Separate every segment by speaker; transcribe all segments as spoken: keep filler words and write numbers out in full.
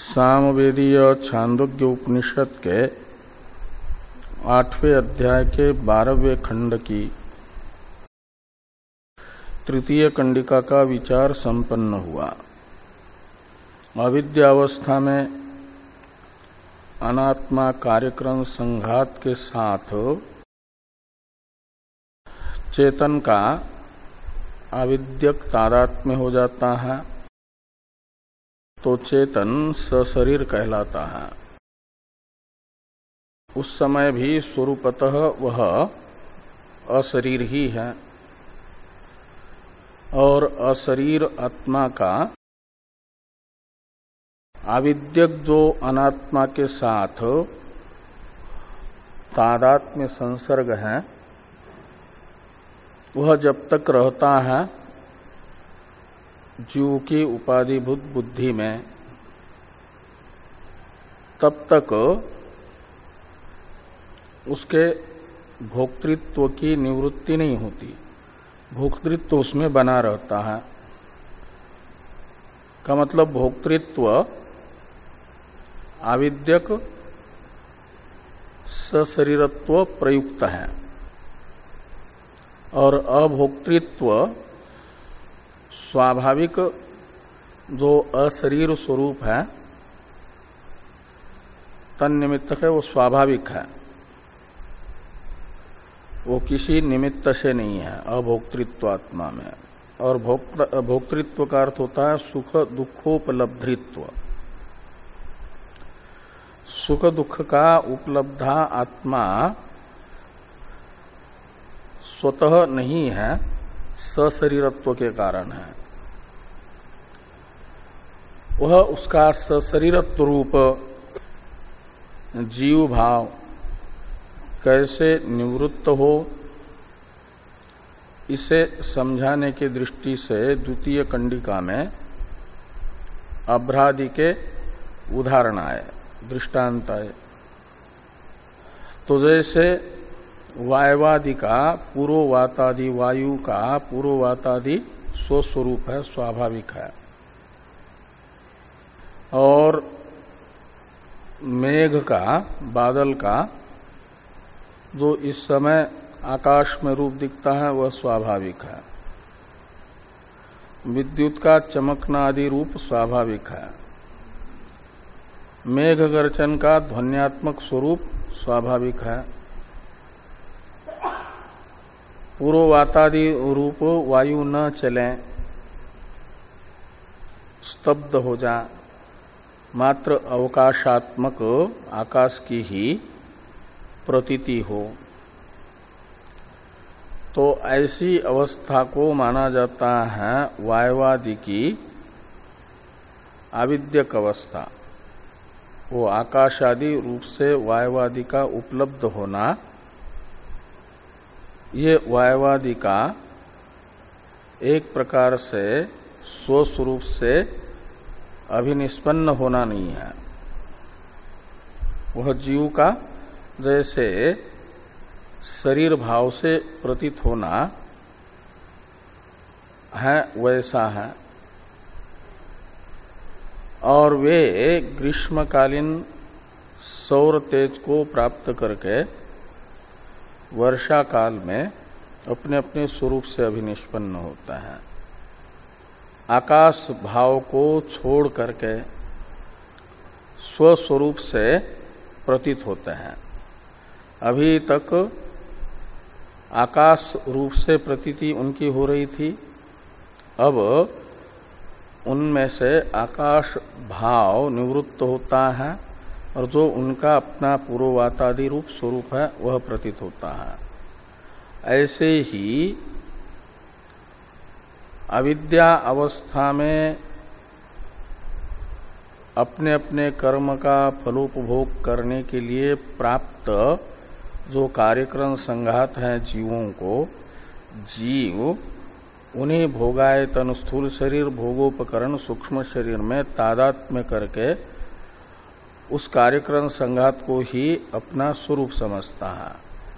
Speaker 1: सामवेदीय छांदोग्य उपनिषद के आठवें अध्याय के बारहवें खंड की तृतीय कंडिका का विचार संपन्न हुआ। अविद्यावस्था में अनात्मा कार्यक्रम संघात के साथ चेतन का अविद्यक तादात्म्य हो जाता है तो चेतन सशरीर कहलाता है। उस समय भी स्वरूपतः वह अशरीर ही है और अशरीर आत्मा का आविद्यक जो अनात्मा के साथ तादात्म्य संसर्ग है वह जब तक रहता है जीव की उपाधिभूत बुद्धि में तब तक उसके भोक्तृत्व की निवृत्ति नहीं होती, भोक्तृत्व उसमें बना रहता है। का मतलब भोक्तृत्व आविद्यक सशरीरत्व प्रयुक्त है और अभोक्तृत्व स्वाभाविक जो अशरीर स्वरूप है तन्निमित्त है, वो स्वाभाविक है, वो किसी निमित्त से नहीं है अभोक्तृत्वात्मा में। और भोक्तृत्व का अर्थ होता है सुख दुखोपलब्धित्व। सुख दुख का उपलब्धा आत्मा स्वतः नहीं है, सशरीरत्व के कारण है। वह उसका सशरीरत्व रूप जीव भाव कैसे निवृत्त हो, इसे समझाने की दृष्टि से द्वितीय कंडिका में अभ्रादि के उदाहरण आए, दृष्टांत आए। तो जैसे वायवादि का पूर्ववातादि वायु का पूर्ववातादि स्वस्वरूप है, स्वाभाविक है, और मेघ का बादल का जो इस समय आकाश में रूप दिखता है वह स्वाभाविक है। विद्युत का चमकना आदि रूप स्वाभाविक है। मेघ गर्जन का ध्वन्यात्मक स्वरूप स्वाभाविक है। पूर्ववातादि रूप वायु न चले, स्तब्ध हो जा, मात्र अवकाशात्मक आकाश की ही प्रतीति हो, तो ऐसी अवस्था को माना जाता है वायवादि की आविद्यक अवस्था। वो आकाश आदि रूप से वायवादि का उपलब्ध होना, ये वायवादि का एक प्रकार से स्वस्वरूप से अभिनिष्पन्न होना नहीं है। वह जीव का जैसे शरीर भाव से प्रतीत होना है वैसा है। और वे ग्रीष्मकालीन सौर तेज को प्राप्त करके वर्षा काल में अपने अपने स्वरूप से अभिनिष्पन्न होता है। आकाश भाव को छोड़ करके स्वस्वरूप से प्रतीत होते हैं। अभी तक आकाश रूप से प्रतीति उनकी हो रही थी, अब उनमें से आकाश भाव निवृत्त होता है और जो उनका अपना पूर्ववातादि रूप स्वरूप है वह प्रतीत होता है। ऐसे ही अविद्या अवस्था में अपने अपने कर्म का फलोपभोग करने के लिए प्राप्त जो कार्यक्रम संघात है जीवों को, जीव उन्हें भोगायतन स्थूल शरीर भोगोपकरण सूक्ष्म शरीर में तादात्म्य करके उस कार्यक्रम संघात को ही अपना स्वरूप समझता है।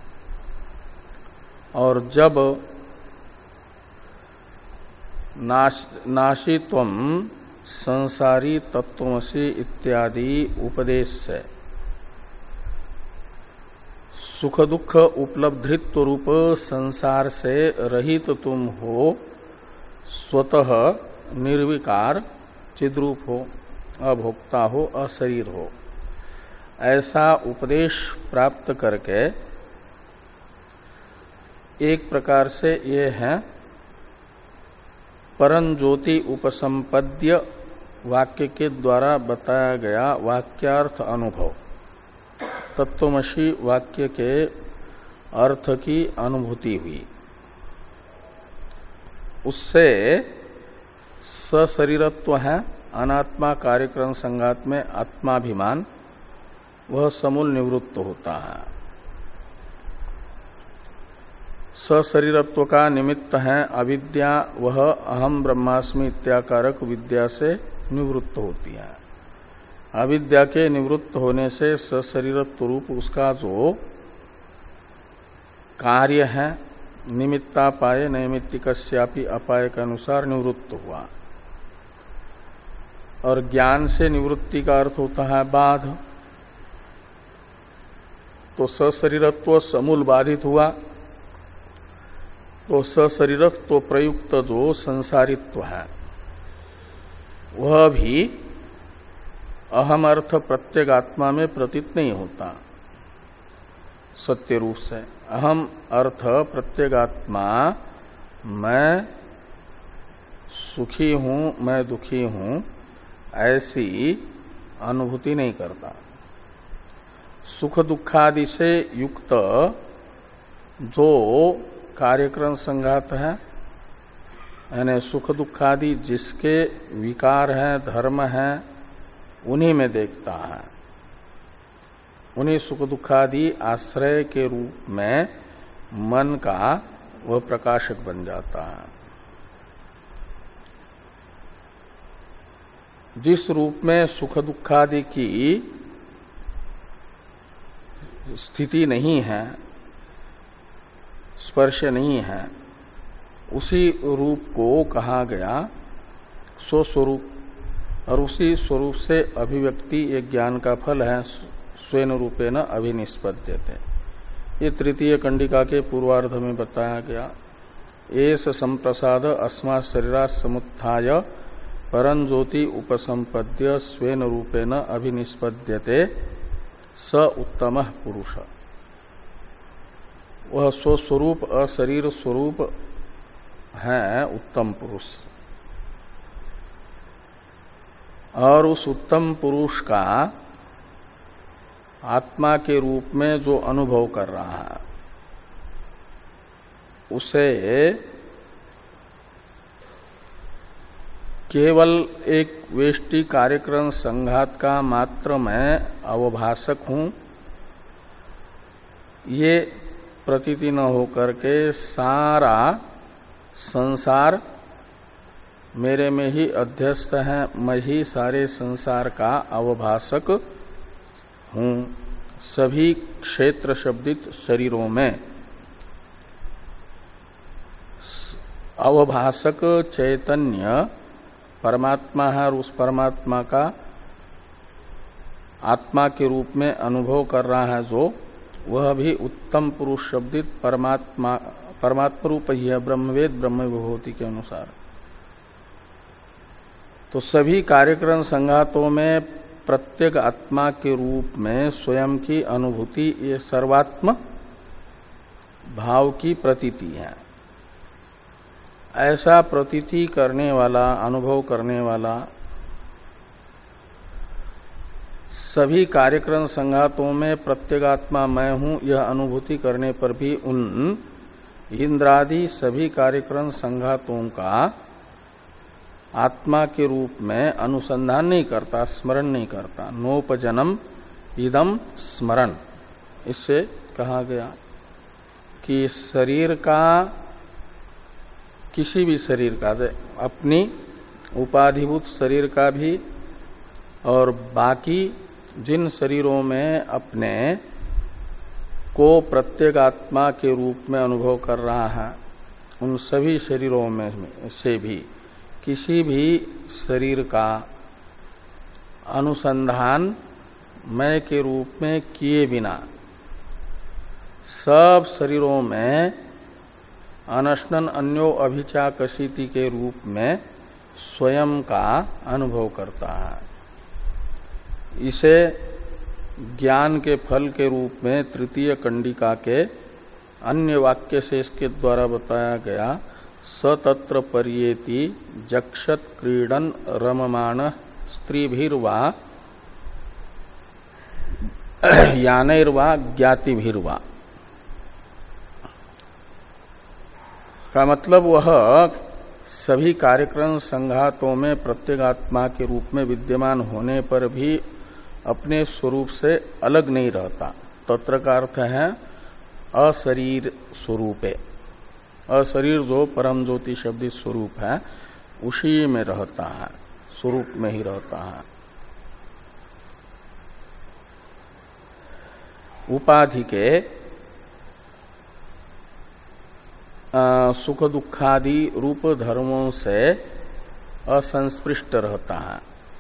Speaker 1: और जब नाश नाशित्वम संसारी तत्वमसि इत्यादि उपदेश से सुख दुख उपलब्धित्व रूप संसार से रहित तो तुम हो, स्वतः निर्विकार चिद्रूप हो, अभोक्ता हो, अशरीर हो। ऐसा उपदेश प्राप्त करके एक प्रकार से ये है परम ज्योति उपसंपद्य वाक्य के द्वारा बताया गया वाक्यार्थ अनुभव, तत्वमसि वाक्य के अर्थ की अनुभूति हुई। उससे सशरीरत्व है, अनात्मा कार्यक्रम संघात में आत्माभिमान, वह समूल निवृत्त होता है। सशरीरत्व का निमित्त है अविद्या, वह अहम ब्रह्मास्मि इत्याकारक विद्या से निवृत्त होती है। अविद्या के निवृत्त होने से सशरीरत्व रूप उसका जो कार्य है निमित्तापाय नैमित्तिकस्यापि अपाय के अनुसार निवृत्त हुआ। और ज्ञान से निवृत्ति का अर्थ होता है बाध। तो सशरीरत्व समूल बाधित हुआ, तो सशरीरत्व प्रयुक्त जो संसारित्व है वह भी अहम अर्थ प्रत्येक आत्मा में प्रतीत नहीं होता सत्य रूप से। अहम अर्थ प्रत्येक आत्मा मैं सुखी हूं, मैं दुखी हूं, ऐसी अनुभूति नहीं करता। सुख दुखादि से युक्त जो कार्यक्रम संघात है, यानी सुख दुखादि जिसके विकार है, धर्म है, उन्हीं में देखता है। उन्हीं सुख दुखादि आश्रय के रूप में मन का वह प्रकाशक बन जाता है। जिस रूप में सुख दुखादि की स्थिति नहीं है, स्पर्श नहीं है, उसी रूप को कहा गया स्वस्वरूप। और उसी स्वरूप से अभिव्यक्ति एक ज्ञान का फल है, स्वेन रूपेण अभिनिष्पद्यते। ये तृतीय कंडिका के पूर्वार्ध में बताया गया। एष संप्रसाद अस्मात् शरीरात् समुत्थाय परं ज्योति उपसंपद्य स्वेन रूपेण अभिनिष्पद्यते स उत्तमः पुरुष। वह स्वस्वरूप अशरीर स्वरूप है उत्तम पुरुष। और उस उत्तम पुरुष का आत्मा के रूप में जो अनुभव कर रहा है उसे केवल एक वेष्टि कार्यक्रम संघात का मात्र मैं अवभाषक हूं, ये प्रतीति न होकर के सारा संसार मेरे में ही अध्यस्त है, मैं ही सारे संसार का अवभाषक हूं। सभी क्षेत्र शब्दित शरीरों में अवभाषक चैतन्य परमात्मा है और उस परमात्मा का आत्मा के रूप में अनुभव कर रहा है जो, वह भी उत्तम पुरुष शब्दित परमात्मा परमात्मा रूप ही है, ब्रह्मवेद ब्रह्म विभूति के अनुसार। तो सभी कार्यक्रम संघातों में प्रत्येक आत्मा के रूप में स्वयं की अनुभूति, ये सर्वात्म भाव की प्रतीति है। ऐसा प्रतीति करने वाला, अनुभव करने वाला सभी कार्यक्रम संघातों में प्रत्येगात्मा मैं हूं, यह अनुभूति करने पर भी उन इंद्रादि सभी कार्यक्रम संघातों का आत्मा के रूप में अनुसंधान नहीं करता, स्मरण नहीं करता। नोपजनम इदम स्मरण, इससे कहा गया कि शरीर का, किसी भी शरीर का, अपनी उपाधिभूत शरीर का भी और बाकी जिन शरीरों में अपने को प्रत्येक आत्मा के रूप में अनुभव कर रहा है, उन सभी शरीरों में से भी किसी भी शरीर का अनुसंधान मैं के रूप में किए बिना सब शरीरों में अनशनन अन्यो अभिचाकशीति के रूप में स्वयं का अनुभव करता है। इसे ज्ञान के फल के रूप में तृतीय कंडिका के अन्य वाक्य से इसके द्वारा बताया गया सतत्र पर्येति जक्षत क्रीडन रममाण स्त्रीभिर्वा यानैर्वा ज्ञातिभिर्वा का मतलब वह सभी कार्यक्रम संघातों में प्रत्येगात्मा के रूप में विद्यमान होने पर भी अपने स्वरूप से अलग नहीं रहता। तत्र का अर्थ है अशरीर स्वरूपे। अशरीर जो परम ज्योति शब्द स्वरूप है उसी में रहता है, स्वरूप में ही रहता है। उपाधि के आ, सुख दुखादि रूप धर्मों से असंस्पृष्ट रहता है,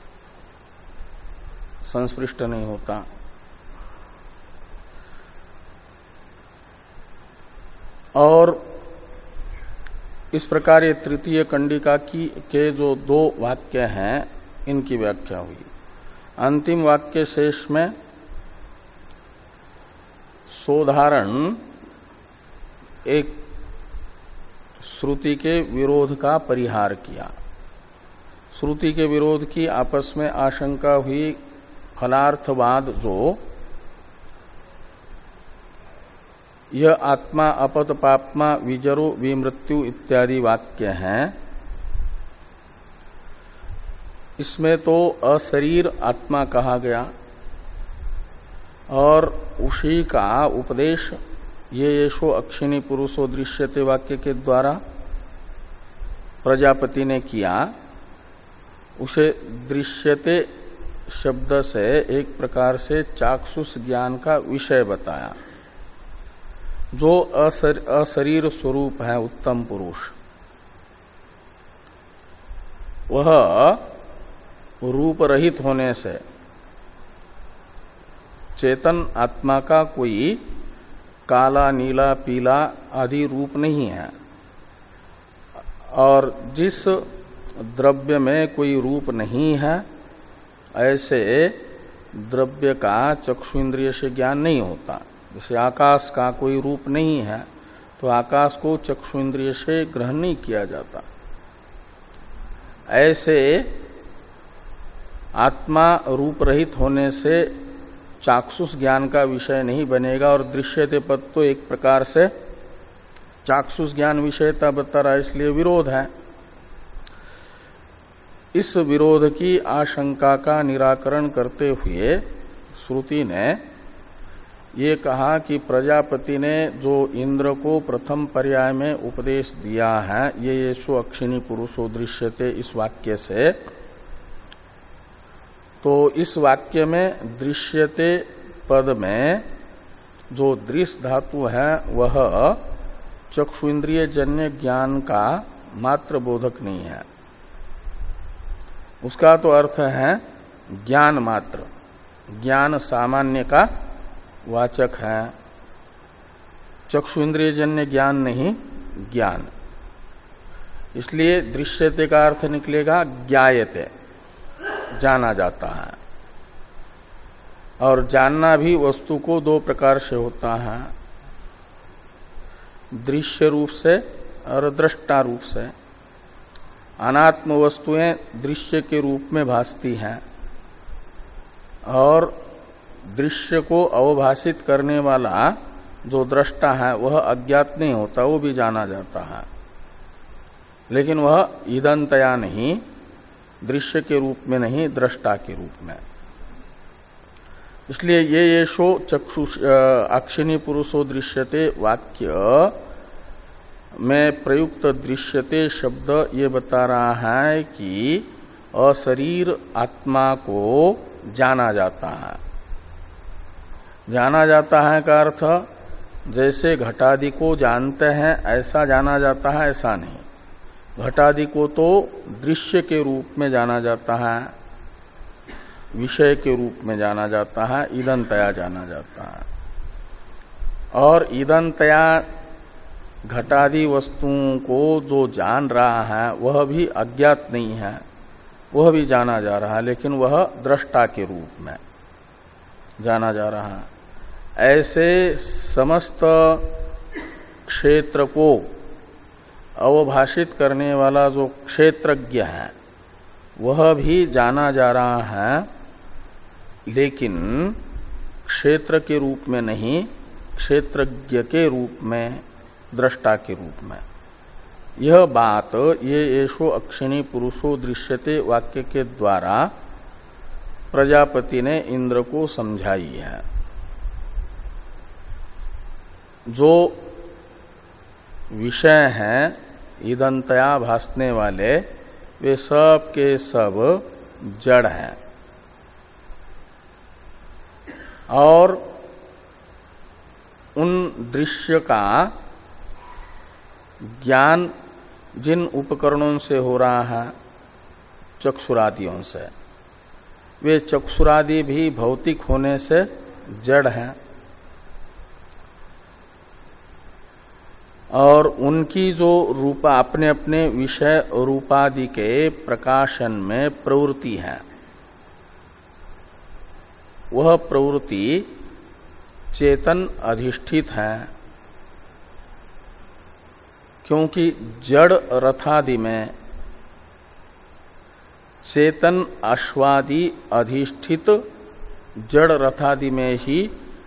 Speaker 1: संस्पृष्ट नहीं होता। और इस प्रकार ये तृतीय कंडिका की के जो दो वाक्य हैं इनकी व्याख्या हुई। अंतिम वाक्य शेष में सोधारण एक श्रुति के विरोध का परिहार किया। श्रुति के विरोध की आपस में आशंका हुई। फलार्थवाद जो यह आत्मा अपत पापमा विजरो विमृत्यु इत्यादि वाक्य हैं, इसमें तो अशरीर आत्मा कहा गया और उसी का उपदेश ये येषो अक्षिणी पुरुषो दृश्यते वाक्य के द्वारा प्रजापति ने किया। उसे दृश्यते शब्द से एक प्रकार से चाक्षुष ज्ञान का विषय बताया। जो असर, अशरीर स्वरूप है उत्तम पुरुष, वह रूप रहित होने से चेतन आत्मा का कोई काला नीला पीला आदि रूप नहीं है। और जिस द्रव्य में कोई रूप नहीं है ऐसे द्रव्य का चक्षु इंद्रिय से ज्ञान नहीं होता। जैसे आकाश का कोई रूप नहीं है तो आकाश को चक्षु इंद्रिय से ग्रहण नहीं किया जाता। ऐसे आत्मा रूप रहित होने से चाक्षुष ज्ञान का विषय नहीं बनेगा। और दृश्यते पद तो एक प्रकार से चाक्षुष ज्ञान विषयता बता रहा है, इसलिए विरोध है। इस विरोध की आशंका का निराकरण करते हुए श्रुति ने ये कहा कि प्रजापति ने जो इंद्र को प्रथम पर्याय में उपदेश दिया है ये येषो अक्षिणी पुरुषो दृश्यते इस वाक्य से, तो इस वाक्य में दृश्यते पद में जो दृश्य धातु है वह चक्षु इंद्रिय जन्य ज्ञान का मात्र बोधक नहीं है। उसका तो अर्थ है ज्ञान मात्र, ज्ञान सामान्य का वाचक है। चक्षु इंद्रिय जन्य ज्ञान नहीं, ज्ञान। इसलिए दृश्यते का अर्थ निकलेगा ज्ञायते, जाना जाता है। और जानना भी वस्तु को दो प्रकार से होता है, दृश्य रूप से और दृष्टा रूप से। अनात्म वस्तुएं दृश्य के रूप में भासती हैं और दृश्य को अवभाषित करने वाला जो दृष्टा है वह अज्ञात नहीं होता, वो भी जाना जाता है। लेकिन वह ईदंतया नहीं, दृश्य के रूप में नहीं, दृष्टा के रूप में। इसलिए ये येषो चक्षु अक्षिणी पुरुषो दृश्यते वाक्य में प्रयुक्त दृश्यते शब्द ये बता रहा है कि अशरीर आत्मा को जाना जाता है। जाना जाता है का अर्थ जैसे घटादि को जानते हैं ऐसा जाना जाता है, ऐसा नहीं। घटादि को तो दृश्य के रूप में जाना जाता है, विषय के रूप में जाना जाता है, ईदंतया जाना जाता है। और ईदंतया घटादि वस्तुओं को जो जान रहा है वह भी अज्ञात नहीं है, वह भी जाना जा रहा है, लेकिन वह दृष्टा के रूप में जाना जा रहा है। ऐसे समस्त क्षेत्र को अवभाषित करने वाला जो क्षेत्रज्ञ है वह भी जाना जा रहा है, लेकिन क्षेत्र के रूप में नहीं, क्षेत्रज्ञ के रूप में, दृष्टा के रूप में। यह बात ये येषो अक्षिणी पुरुषो दृश्यते वाक्य के द्वारा प्रजापति ने इंद्र को समझाई है। जो विषय हैं ईदंतया भासने वाले वे सब के सब जड़ हैं, और उन दृश्य का ज्ञान जिन उपकरणों से हो रहा है, चक्षुरादियों से, वे चक्षुरादि भी भौतिक होने से जड़ हैं, और उनकी जो रूपा अपने अपने विषय रूपादि के प्रकाशन में प्रवृत्ति है, वह प्रवृत्ति चेतन अधिष्ठित है। क्योंकि जड़ रथादि में चेतन अश्वादि अधिष्ठित जड़ रथादि में ही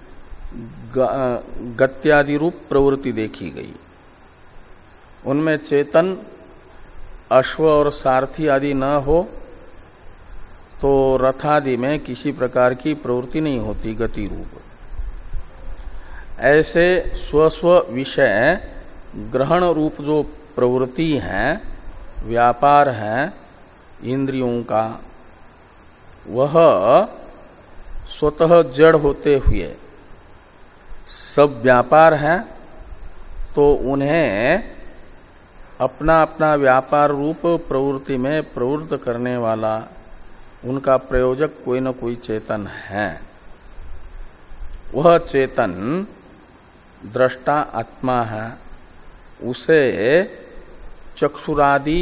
Speaker 1: गत्यादि रूप प्रवृत्ति देखी गई। उनमें चेतन अश्व और सारथी आदि न हो तो रथादि में किसी प्रकार की प्रवृत्ति नहीं होती गति रूप। ऐसे स्वस्व विषय ग्रहण रूप जो प्रवृत्ति है, व्यापार है इंद्रियों का, वह स्वतः जड़ होते हुए सब व्यापार है, तो उन्हें अपना अपना व्यापार रूप प्रवृत्ति में प्रवृत्त करने वाला उनका प्रयोजक कोई न कोई चेतन है। वह चेतन दृष्टा आत्मा है। उसे चक्षुरादि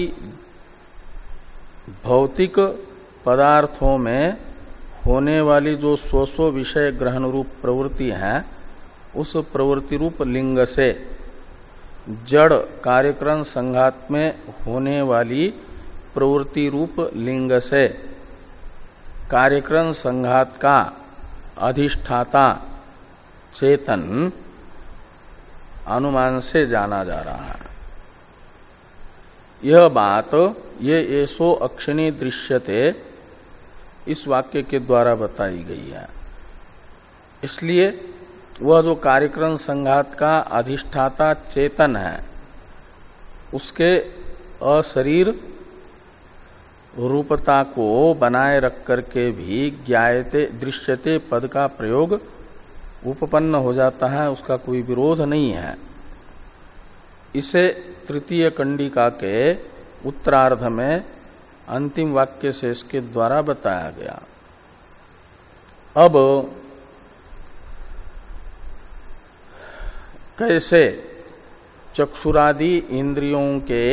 Speaker 1: भौतिक पदार्थों में होने वाली जो स्वस्व विषय ग्रहण रूप प्रवृत्ति है, उस प्रवृत्ति रूप लिंग से जड़ कार्यक्रम संघात में होने वाली प्रवृत्ति रूप लिंग से कार्यक्रम संघात का अधिष्ठाता चेतन अनुमान से जाना जा रहा है। यह बात ये येषो अक्षिणी दृश्यते इस वाक्य के द्वारा बताई गई है। इसलिए वह जो कार्यक्रम संघात का अधिष्ठाता चेतन है, उसके अशरीर रूपता को बनाए रख करके भी ज्ञायते दृश्यते पद का प्रयोग उपपन्न हो जाता है, उसका कोई विरोध नहीं है। इसे तृतीय कंडिका के उत्तरार्ध में अंतिम वाक्य से इसके द्वारा बताया गया। अब कैसे चक्षुरादि इंद्रियों के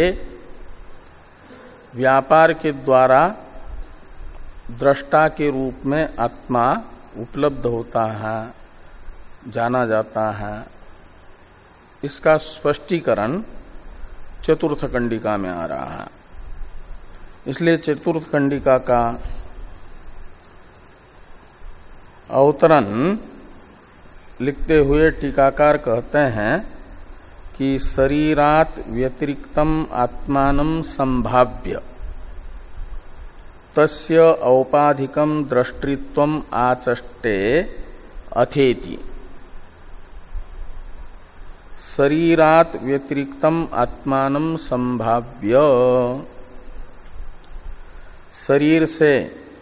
Speaker 1: व्यापार के द्वारा दृष्टा के रूप में आत्मा उपलब्ध होता है, जाना जाता है, इसका स्पष्टीकरण चतुर्थ कंडिका में आ रहा है। इसलिए चतुर्थ कंडिका का अवतरण लिखते हुए टीकाकार कहते हैं कि शरीरात व्यतिरिक्तम आत्मानं संभाव्य तस्य औपाधिकम दृष्टित्वम आचष्टे अथेति। शरीरात व्यतिरिक्तम आत्मानं संभाव्य, शरीर से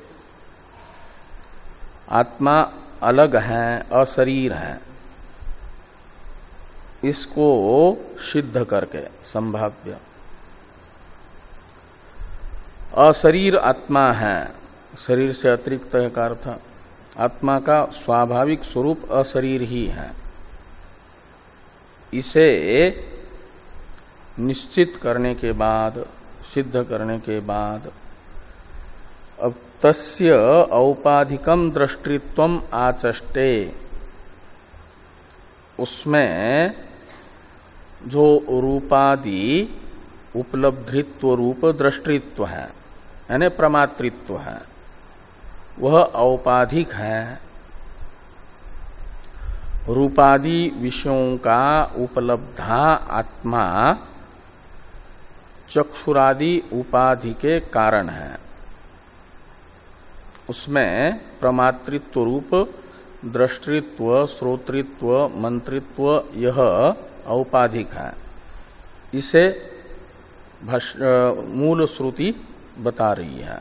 Speaker 1: आत्मा अलग है, अशरीर है, इसको सिद्ध करके संभाव्य अशरीर आत्मा है, शरीर से अतिरिक्त है का अर्थ, आत्मा का स्वाभाविक स्वरूप अशरीर ही है। इसे निश्चित करने के बाद, सिद्ध करने के बाद, अब तस्य औपाधिकम दृष्टित्वम आचष्टे, उसमें जो रूपादि उपलब्धित्व रूप दृष्टित्व है, यानी प्रमातृत्व है, वह औपाधिक है। रूपादि विषयों का उपलब्धा आत्मा चक्षुरादि उपाधि के कारण है। उसमें प्रमातृत्व रूप दृष्टित्व, श्रोतृत्व, मंत्रित्व यह औपाधिक है। इसे मूल श्रुति बता रही है।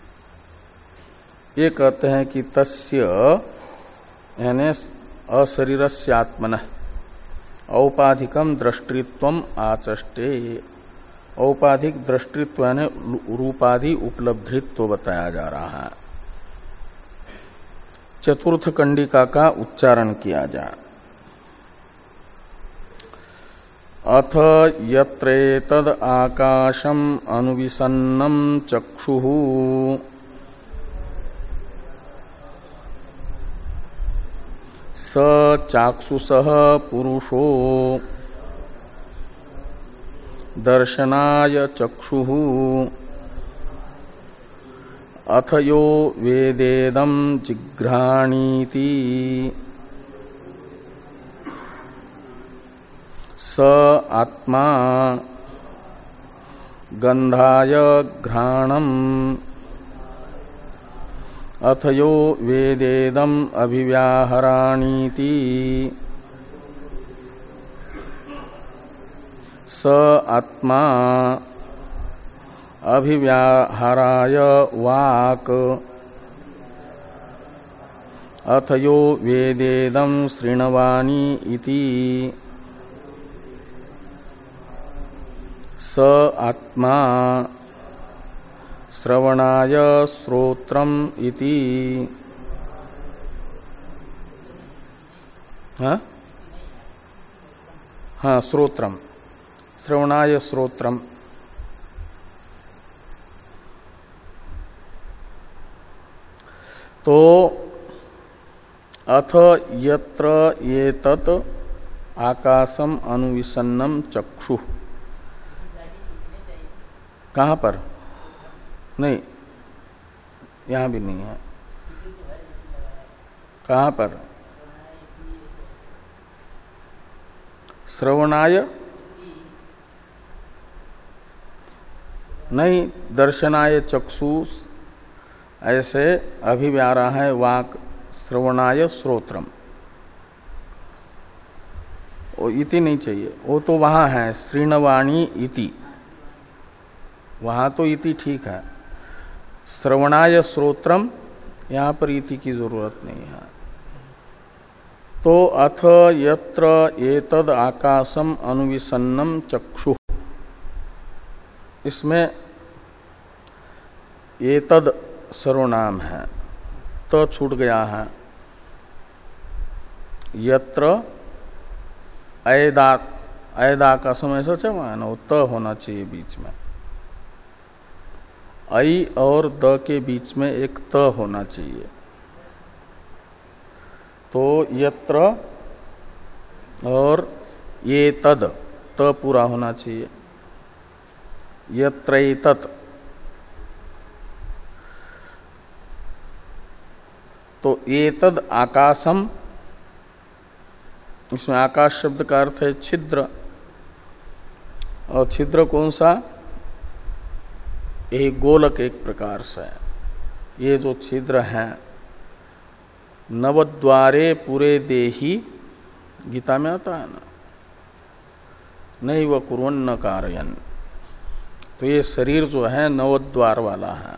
Speaker 1: ये कहते हैं कि तस्य यानी अशरीरस्य आत्मनः औपाधिकम दृष्टित्वम आचष्टे, औपाधिक दृष्टित्व यानी रूपादि उपलब्धित्व बताया जा रहा है। चतुर्थ कंडिका का उच्चारण किया जाए। अथ यत्रेतद आकाशम अनुविसन्नम चक्षुः स चाक्षुषः पुरुषो दर्शनाय चक्षुः अथ यो वेदेदं जिघ्राणीति स आत्मा गंधाय घ्राणम् अथ यो वेदेदं अभिव्याहराणीति स आत्मा अभिव्याहाराय वाक् अथ यो वेदेदं शृण्वानि इति स आत्मा श्रवणाय श्रोत्रम् इति। हाँ हाँ श्रोत्रम्, श्रवणाय श्रोत्रम्। तो अथ यत्र एतत् आकाशम अनुविसन्नम चक्षु, कहाँ पर? नहीं, यहां भी नहीं है। कहाँ पर? श्रवणाय नहीं, दर्शनाय चक्षु ऐसे अभिव्यारा है वाक, श्रवणाय श्रोत्रम। वो इति नहीं चाहिए, वो तो वहां है श्रीणवाणी इति, वहां तो इति ठीक है। श्रवणाय श्रोत्रम, यहां पर इति की जरूरत नहीं है। तो अथ यत्र एतद आकाशम अनुविसन्नम चक्षु, इसमें एतद सर्वनाम है, त छूट गया है। यत्र ऐदा, ऐदा का समय सोचा है ना, वो त होना चाहिए बीच में। ऐ और द के बीच में एक त होना चाहिए। तो यत्र और ये तद, त पूरा होना चाहिए। यत्रैतत्, तो एतद आकाशम, इसमें आकाश शब्द का अर्थ है छिद्र। और छिद्र कौन सा? ये गोलक एक प्रकार से, ये जो छिद्र हैं, नवद्वारे पूरे देही, गीता में आता है ना, नहीं व कुर्वन्न कारयन। तो ये शरीर जो है नवद्वार वाला है।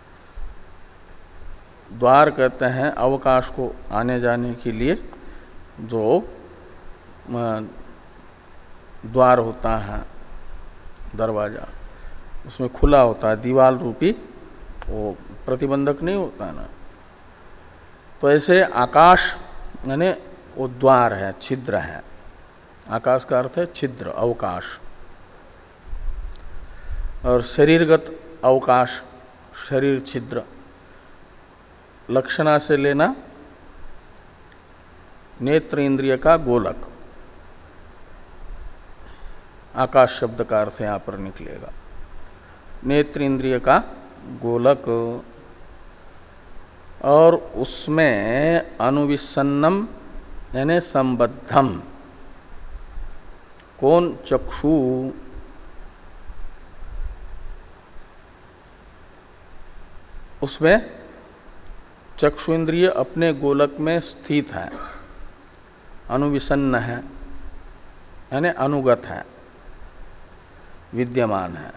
Speaker 1: द्वार कहते हैं अवकाश को आने जाने के लिए जो द्वार होता है, दरवाजा, उसमें खुला होता है, दीवाल रूपी वो प्रतिबंधक नहीं होता ना। तो ऐसे आकाश यानी वो द्वार है, छिद्र है। आकाश का अर्थ है छिद्र, अवकाश। और शरीरगत अवकाश, शरीर छिद्र, लक्षणा से लेना नेत्र इंद्रिय का गोलक। आकाश शब्द का अर्थ यहां पर निकलेगा नेत्र इंद्रिय का गोलक। और उसमें अनुविसन्नम यानी संबद्धम, कौन? चक्षु। उसमें चक्षु इंद्रिय अपने गोलक में स्थित है, अनुविसन्न है यानी अनुगत है, विद्यमान है।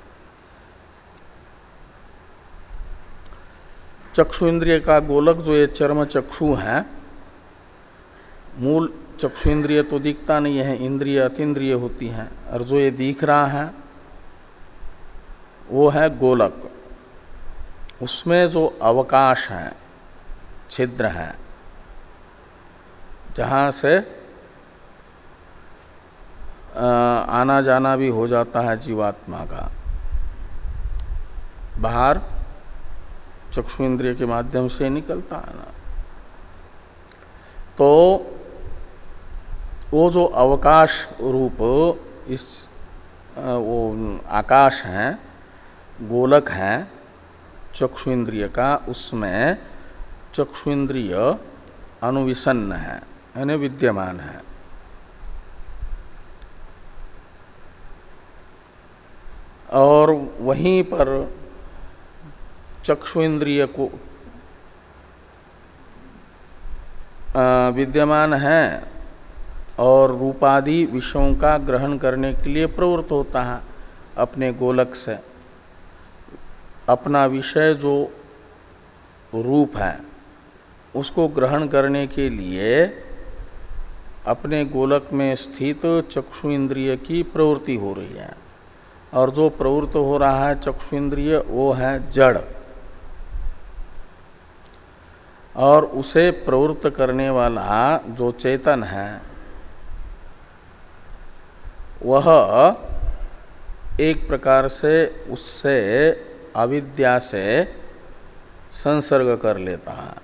Speaker 1: चक्षु इंद्रिय का गोलक जो ये चर्म चक्षु है, मूल चक्षु इंद्रिय तो दिखता नहीं है, इंद्रिय अतीन्द्रिय होती हैं, और जो ये दिख रहा है वो है गोलक। उसमें जो अवकाश है, छिद्र है, जहां से आना जाना भी हो जाता है जीवात्मा का, बाहर चक्षु इंद्रिय के माध्यम से निकलता है ना। तो वो जो अवकाश रूप इस वो आकाश है, गोलक है चक्षु इंद्रिय का, उसमें चक्षु इंद्रिय अनुविसन्न है यानी विद्यमान है। और वहीं पर चक्षु इंद्रिय को विद्यमान है और रूपादि विषयों का ग्रहण करने के लिए प्रवृत्त होता है अपने गोलक से। अपना विषय जो रूप है उसको ग्रहण करने के लिए अपने गोलक में स्थित चक्षु इंद्रिय की प्रवृत्ति हो रही है। और जो प्रवृत्त हो रहा है चक्षु इंद्रिय वो है जड़, और उसे प्रवृत्त करने वाला जो चेतन है वह एक प्रकार से उससे अविद्या से संसर्ग कर लेता है।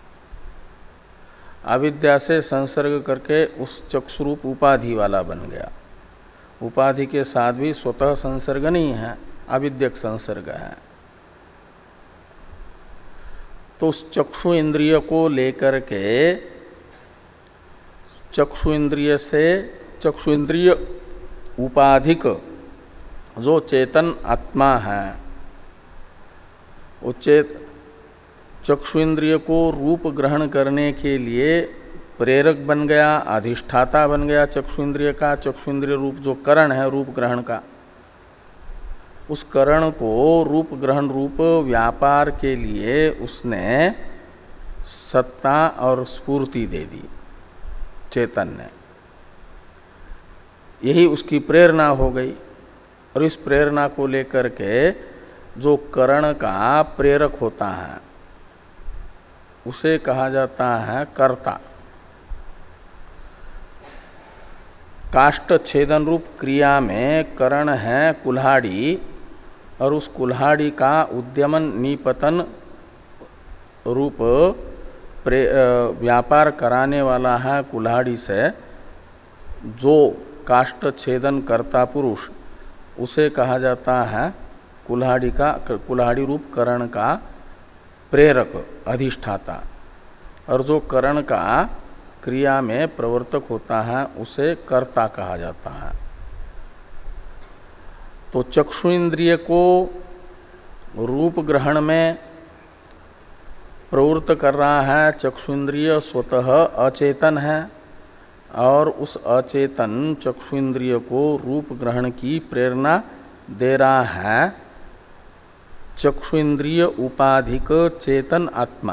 Speaker 1: अविद्या से संसर्ग करके उस चक्षुरूप उपाधि वाला बन गया। उपाधि के साथ भी स्वतः संसर्ग नहीं है, अविद्यक संसर्ग है। तो उस चक्षु इंद्रिय को लेकर के चक्षु इंद्रिय से चक्षु इंद्रिय उपाधिक जो चेतन आत्मा है, वो चेत चक्षु इंद्रिय को रूप ग्रहण करने के लिए प्रेरक बन गया, अधिष्ठाता बन गया चक्षु इंद्रिय का। चक्षु इंद्रिय रूप जो करण है रूप ग्रहण का, उस करण को रूप ग्रहण रूप व्यापार के लिए उसने सत्ता और स्फूर्ति दे दी चेतन ने। यही उसकी प्रेरणा हो गई। और इस प्रेरणा को लेकर के जो करण का प्रेरक होता है उसे कहा जाता है कर्ता। काष्ठ छेदन रूप क्रिया में करण है कुल्हाड़ी, और उस कुल्हाड़ी का उद्यमन निपतन रूप व्यापार कराने वाला है कुल्हाड़ी से जो काष्ठ छेदन कर्ता पुरुष, उसे कहा जाता है कुल्हाड़ी का कुल्हाड़ी रूप करण का प्रेरक, अधिष्ठाता। और जो करण का क्रिया में प्रवर्तक होता है उसे कर्ता कहा जाता है। तो चक्षु इंद्रिय को रूप ग्रहण में प्रवृत्त कर रहा है चक्षु इंद्रिय स्वतः अचेतन है, और उस अचेतन चक्षु इंद्रिय को रूप ग्रहण की प्रेरणा दे रहा है चक्षु इंद्रिय उपाधिक चेतन आत्मा,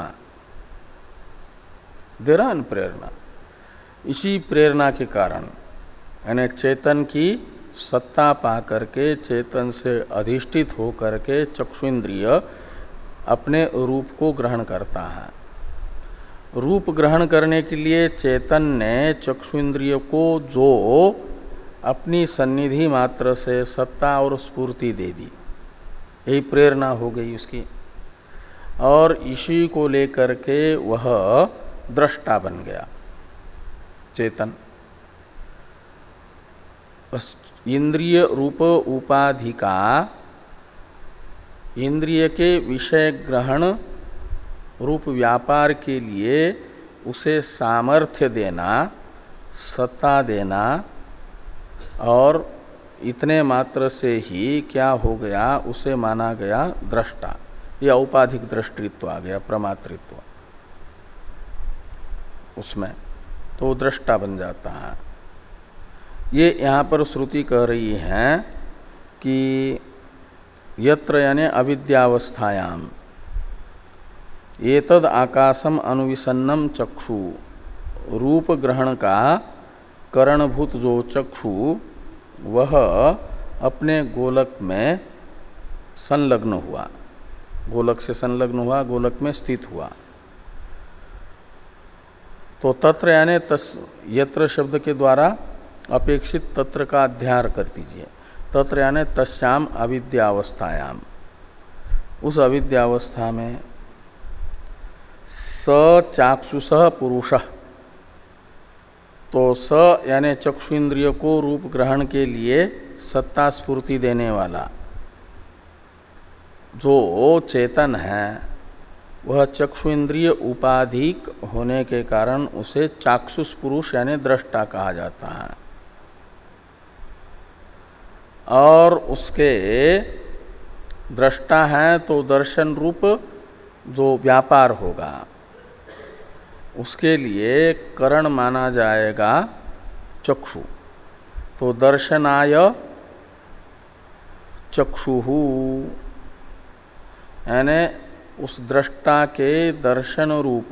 Speaker 1: दे रहा है प्रेरणा। इसी प्रेरणा के कारण यानी चेतन की सत्ता पा करके चेतन से अधिष्ठित हो करके चक्षुन्द्रिय अपने रूप को ग्रहण करता है। रूप ग्रहण करने के लिए चेतन ने चक्षुन्द्रिय को जो अपनी सन्निधि मात्र से सत्ता और स्फूर्ति दे दी, यही प्रेरणा हो गई उसकी, और इसी को लेकर के वह दृष्टा बन गया चेतन। इंद्रिय रूप उपाधि का इंद्रिय के विषय ग्रहण रूप व्यापार के लिए उसे सामर्थ्य देना, सत्ता देना, और इतने मात्र से ही क्या हो गया, उसे माना गया दृष्टा। यह औपाधिक दृष्टित्व आ गया, प्रमातृत्व उसमें, तो दृष्टा बन जाता है। ये यहाँ पर श्रुति कह रही है कि यत्र यानी अविद्यावस्थायाम एतद आकाशम अनुविसन्नम चक्षु, रूप ग्रहण का करणभूत जो चक्षु वह अपने गोलक में संलग्न हुआ, गोलक से संलग्न हुआ, गोलक में स्थित हुआ। तो तत्र यानी तस् यत्र शब्द के द्वारा अपेक्षित तत्र का अध्यार कर दीजिए। तत्र यानी तस्याम अविद्यावस्थायाम, उस अविद्यावस्था में स चाक्षुष पुरुष, तो स यानी चक्षु इंद्रिय को रूप ग्रहण के लिए सत्ता स्फूर्ति देने वाला जो चेतन है, वह चक्षु इंद्रिय उपाधिक होने के कारण उसे चाक्षुष पुरुष यानी दृष्टा कहा जाता है। और उसके दृष्टा है तो दर्शन रूप जो व्यापार होगा उसके लिए करण माना जाएगा चक्षु। तो दर्शनाय चक्षुहु यानी उस दृष्टा के दर्शन रूप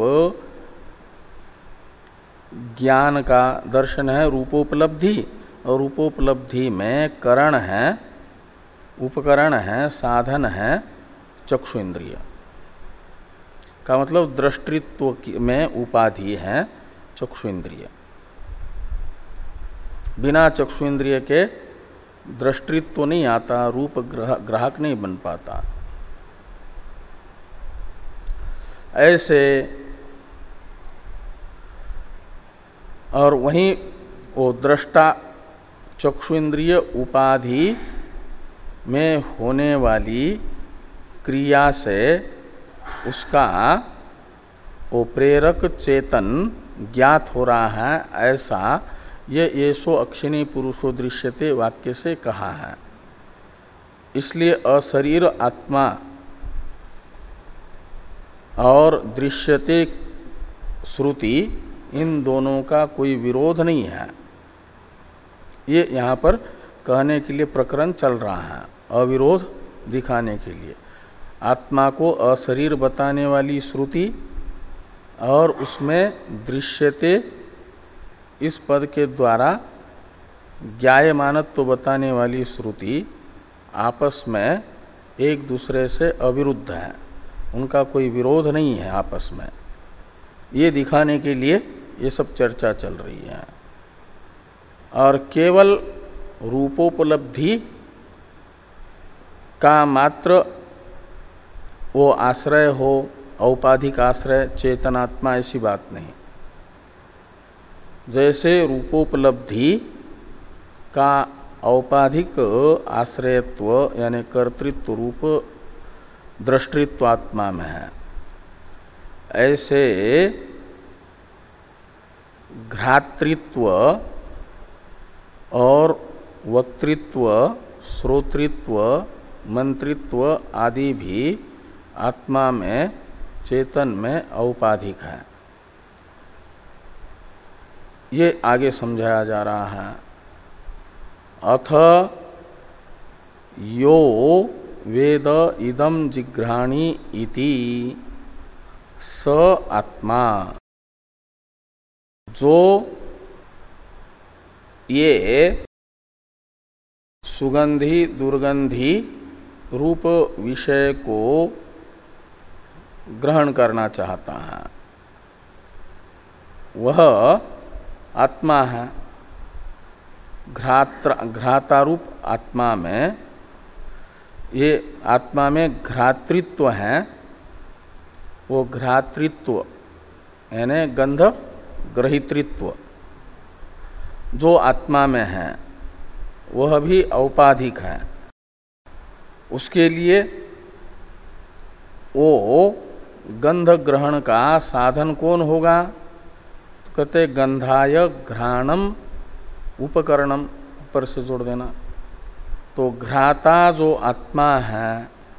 Speaker 1: ज्ञान का दर्शन है रूपोपलब्धि, और रूपोपलब्धि में करण है, उपकरण है, साधन है चक्षु इंद्रिय का मतलब दृष्टित्व में उपाधि है चक्षु इंद्रिय। बिना चक्षु इंद्रिय के दृष्टित्व नहीं आता, रूप ग्राहक नहीं बन पाता। ऐसे और वहीं वो दृष्टा चक्षु इंद्रिय उपाधि में होने वाली क्रिया से उसका वो प्रेरक चेतन ज्ञात हो रहा है, ऐसा ये येषो अक्षिणी पुरुषो दृश्यते वाक्य से कहा है। इसलिए अशरीर आत्मा और दृश्यते श्रुति इन दोनों का कोई विरोध नहीं है। ये यहाँ पर कहने के लिए प्रकरण चल रहा है, अविरोध दिखाने के लिए। आत्मा को अशरीर बताने वाली श्रुति और उसमें दृश्यते इस पद के द्वारा ज्ञायमानत्व बताने वाली श्रुति आपस में एक दूसरे से अविरुद्ध है, उनका कोई विरोध नहीं है आपस में। ये दिखाने के लिए ये सब चर्चा चल रही है। और केवल रूपोपलब्धि का मात्र वो आश्रय हो, औपाधिक आश्रय चेतनात्मा, ऐसी बात नहीं। जैसे रूपोपलब्धि का औपाधिक आश्रयत्व यानी कर्तृत्व रूप दृष्टित्वात्मा में है, ऐसे घ्रातृत्व और वक्तृत्व, श्रोतृत्व, मंत्रित्व आदि भी आत्मा में, चेतन में औपाधिक है। ये आगे समझाया जा रहा है। अथ यो वेद इदं जिघ्राणि इति स आत्मा, जो ये सुगंधी दुर्गंधी रूप विषय को ग्रहण करना चाहता है, वह आत्मा है। घ्रात्र घ्राता रूप आत्मा में, ये आत्मा में घ्रातृत्व है, वो घ्रातृत्व यानी गंध ग्रहितृत्व जो आत्मा में है वह भी औपाधिक है। उसके लिए वो गंध ग्रहण का साधन कौन होगा? तो कहते गंधाय घ्राणम उपकरणम, ऊपर से जोड़ देना। तो घ्राता जो आत्मा है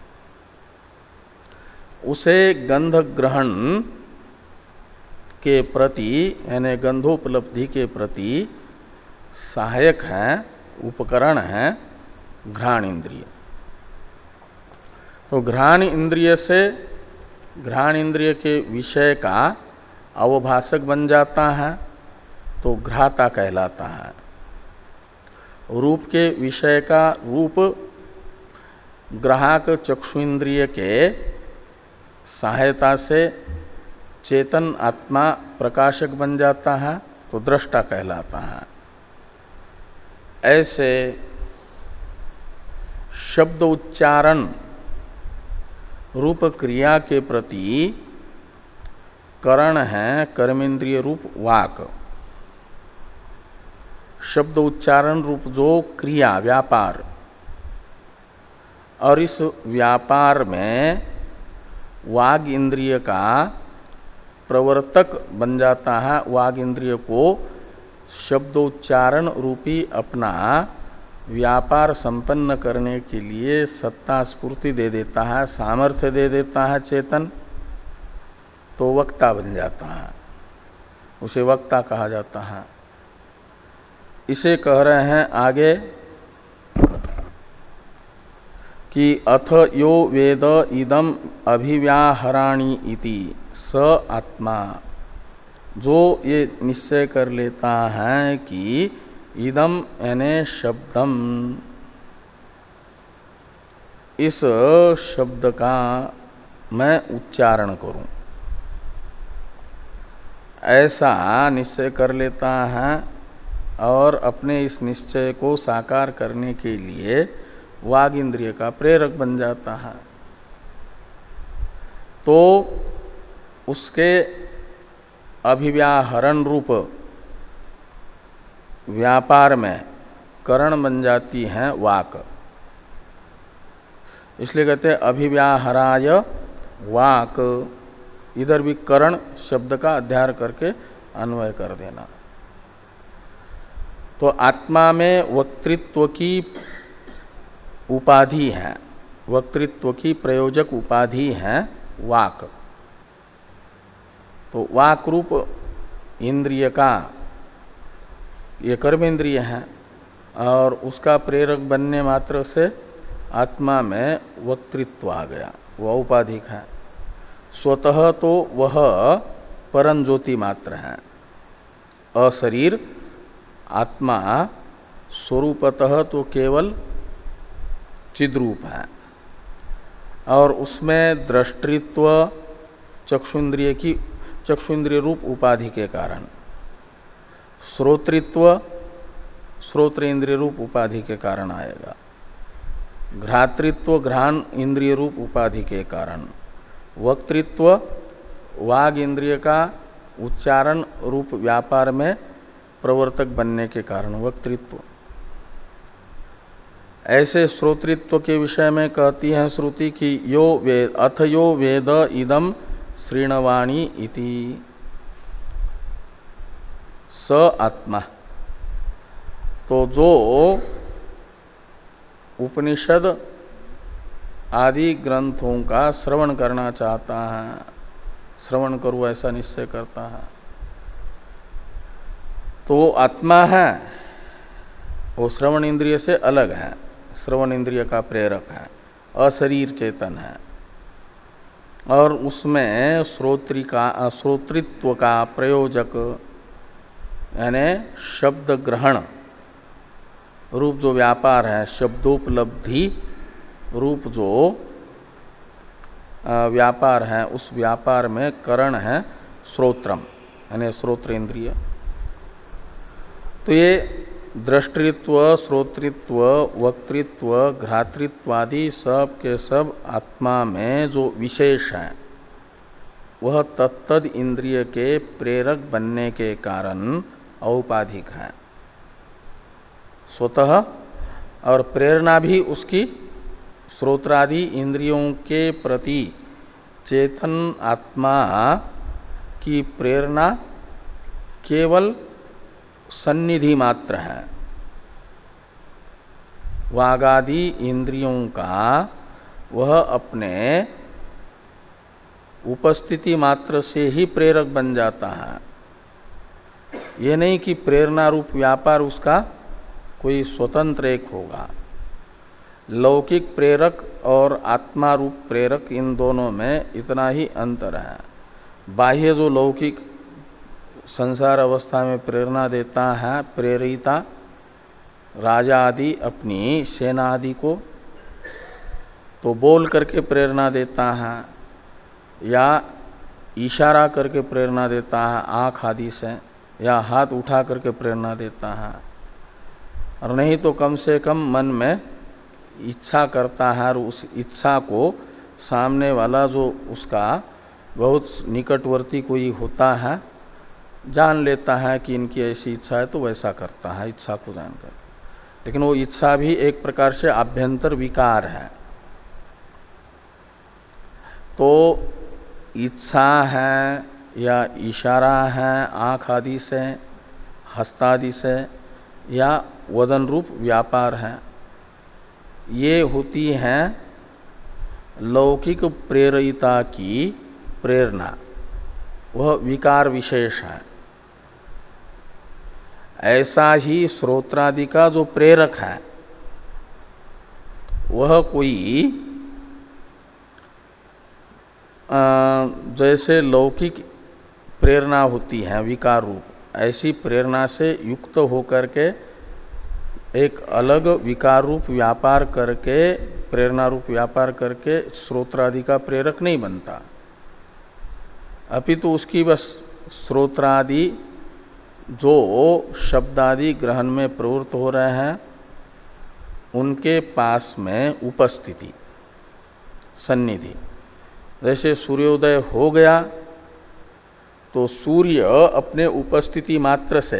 Speaker 1: उसे गंध ग्रहण के प्रति यानी गंधोपलब्धि के प्रति सहायक है, उपकरण है घ्राण इंद्रिय। तो घ्राण इंद्रिय से घ्राण इंद्रिय के विषय का अवभाषक बन जाता है तो घ्राता कहलाता है। रूप के विषय का रूप ग्राहक चक्षु इंद्रिय के सहायता से चेतन आत्मा प्रकाशक बन जाता है तो दृष्टा कहलाता है। ऐसे शब्द उच्चारण रूप क्रिया के प्रति करण है कर्मेंद्रिय रूप वाक। शब्द उच्चारण रूप जो क्रिया व्यापार, और इस व्यापार में वाग इंद्रिय का प्रवर्तक बन जाता है। वाग इंद्रिय को शब्दोच्चारण रूपी अपना व्यापार संपन्न करने के लिए सत्ता स्फूर्ति दे देता है, सामर्थ्य दे देता है चेतन, तो वक्ता बन जाता है, उसे वक्ता कहा जाता है। इसे कह रहे हैं आगे कि अथ यो वेद इदम अभिव्याहराणि इति स आत्मा, जो ये निश्चय कर लेता है कि इदम यानी शब्दम, इस शब्द का मैं उच्चारण करूं, ऐसा निश्चय कर लेता है और अपने इस निश्चय को साकार करने के लिए वाग इंद्रिय का प्रेरक बन जाता है। तो उसके अभिव्याहरण रूप व्यापार में करण बन जाती है वाक। इसलिए कहते हैं अभिव्याहराय वाक, इधर भी करण शब्द का अध्यार करके अन्वय कर देना। तो आत्मा में वक्तृत्व की उपाधि है, वक्तृत्व की प्रयोजक उपाधि है वाक। तो वाक रूप इंद्रिय का ये कर्मेंद्रिय है और उसका प्रेरक बनने मात्र से आत्मा में वक्तृत्व आ गया, वह औपाधिक है। स्वतः तो वह परम ज्योति मात्र है, अशरीर आत्मा स्वरूपतः तो केवल चिद्रूप है और उसमें दृष्टित्व चक्षुन्द्रिय की चक्षुन्द्रिय रूप उपाधि के कारण, श्रोत्रित्व श्रोत्र इंद्रिय रूप उपाधि के कारण आएगा, घ्रातृत्व घ्राण इंद्रिय रूप उपाधि के कारण, वक्तृत्व वाग इंद्रिय का उच्चारण रूप व्यापार में प्रवर्तक बनने के कारण वक्तृत्व। ऐसे श्रोतृत्व के विषय में कहती है श्रुति कि यो वेद अथ यो वेद इदम श्रीणवाणी इति स आत्मा। तो जो उपनिषद आदि ग्रंथों का श्रवण करना चाहता है, श्रवण करूं ऐसा निश्चय करता है, तो आत्मा है, वो श्रवण इंद्रिय से अलग है, श्रवण इंद्रिय का प्रेरक है, अशरीर चेतन है और उसमें श्रोत्रिका श्रोतृत्व का प्रयोजक यानी शब्द ग्रहण रूप जो व्यापार है, शब्दोपलब्धि रूप जो व्यापार है, उस व्यापार में करण है श्रोत्रम यानी श्रोत्र इंद्रिय। तो ये दृष्टित्व, श्रोतृत्व, वक्तृत्व, घ्रातृत्वादि सब के सब आत्मा में जो विशेष है वह तत्तद इंद्रिय के प्रेरक बनने के कारण औपाधिक है स्वतः, और प्रेरणा भी उसकी श्रोत्रादि इंद्रियों के प्रति चेतन आत्मा की प्रेरणा केवल सन्निधि मात्र है। वागादि इंद्रियों का वह अपने उपस्थिति मात्र से ही प्रेरक बन जाता है। ये नहीं कि प्रेरणा रूप व्यापार उसका कोई स्वतंत्र एक होगा। लौकिक प्रेरक और आत्मा रूप प्रेरक, इन दोनों में इतना ही अंतर है। बाह्य जो लौकिक संसार अवस्था में प्रेरणा देता है, प्रेरिता राजा आदि अपनी सेना आदि को तो बोल करके प्रेरणा देता है या इशारा करके प्रेरणा देता है आँख आदि से, या हाथ उठा करके प्रेरणा देता है, और नहीं तो कम से कम मन में इच्छा करता है और उस इच्छा को सामने वाला जो उसका बहुत निकटवर्ती कोई होता है जान लेता है कि इनकी ऐसी इच्छा है तो वैसा करता है इच्छा को जानकर। लेकिन वो इच्छा भी एक प्रकार से आभ्यंतर विकार है। तो इच्छा है या इशारा है आँख आदि से, हस्तादि से, या वदन रूप व्यापार है, ये होती है लौकिक प्रेरिता की प्रेरणा, वह विकार विशेष है। ऐसा ही श्रोत्रादि का जो प्रेरक है वह कोई आ, जैसे लौकिक प्रेरणा होती है विकार रूप, ऐसी प्रेरणा से युक्त होकर के एक अलग विकार रूप व्यापार करके, प्रेरणा रूप व्यापार करके श्रोत्रादि का प्रेरक नहीं बनता। अपितु उसकी बस श्रोत्रादि जो शब्दादि ग्रहण में प्रवृत्त हो रहे हैं उनके पास में उपस्थिति, सन्निधि। जैसे सूर्योदय हो गया तो सूर्य अपने उपस्थिति मात्र से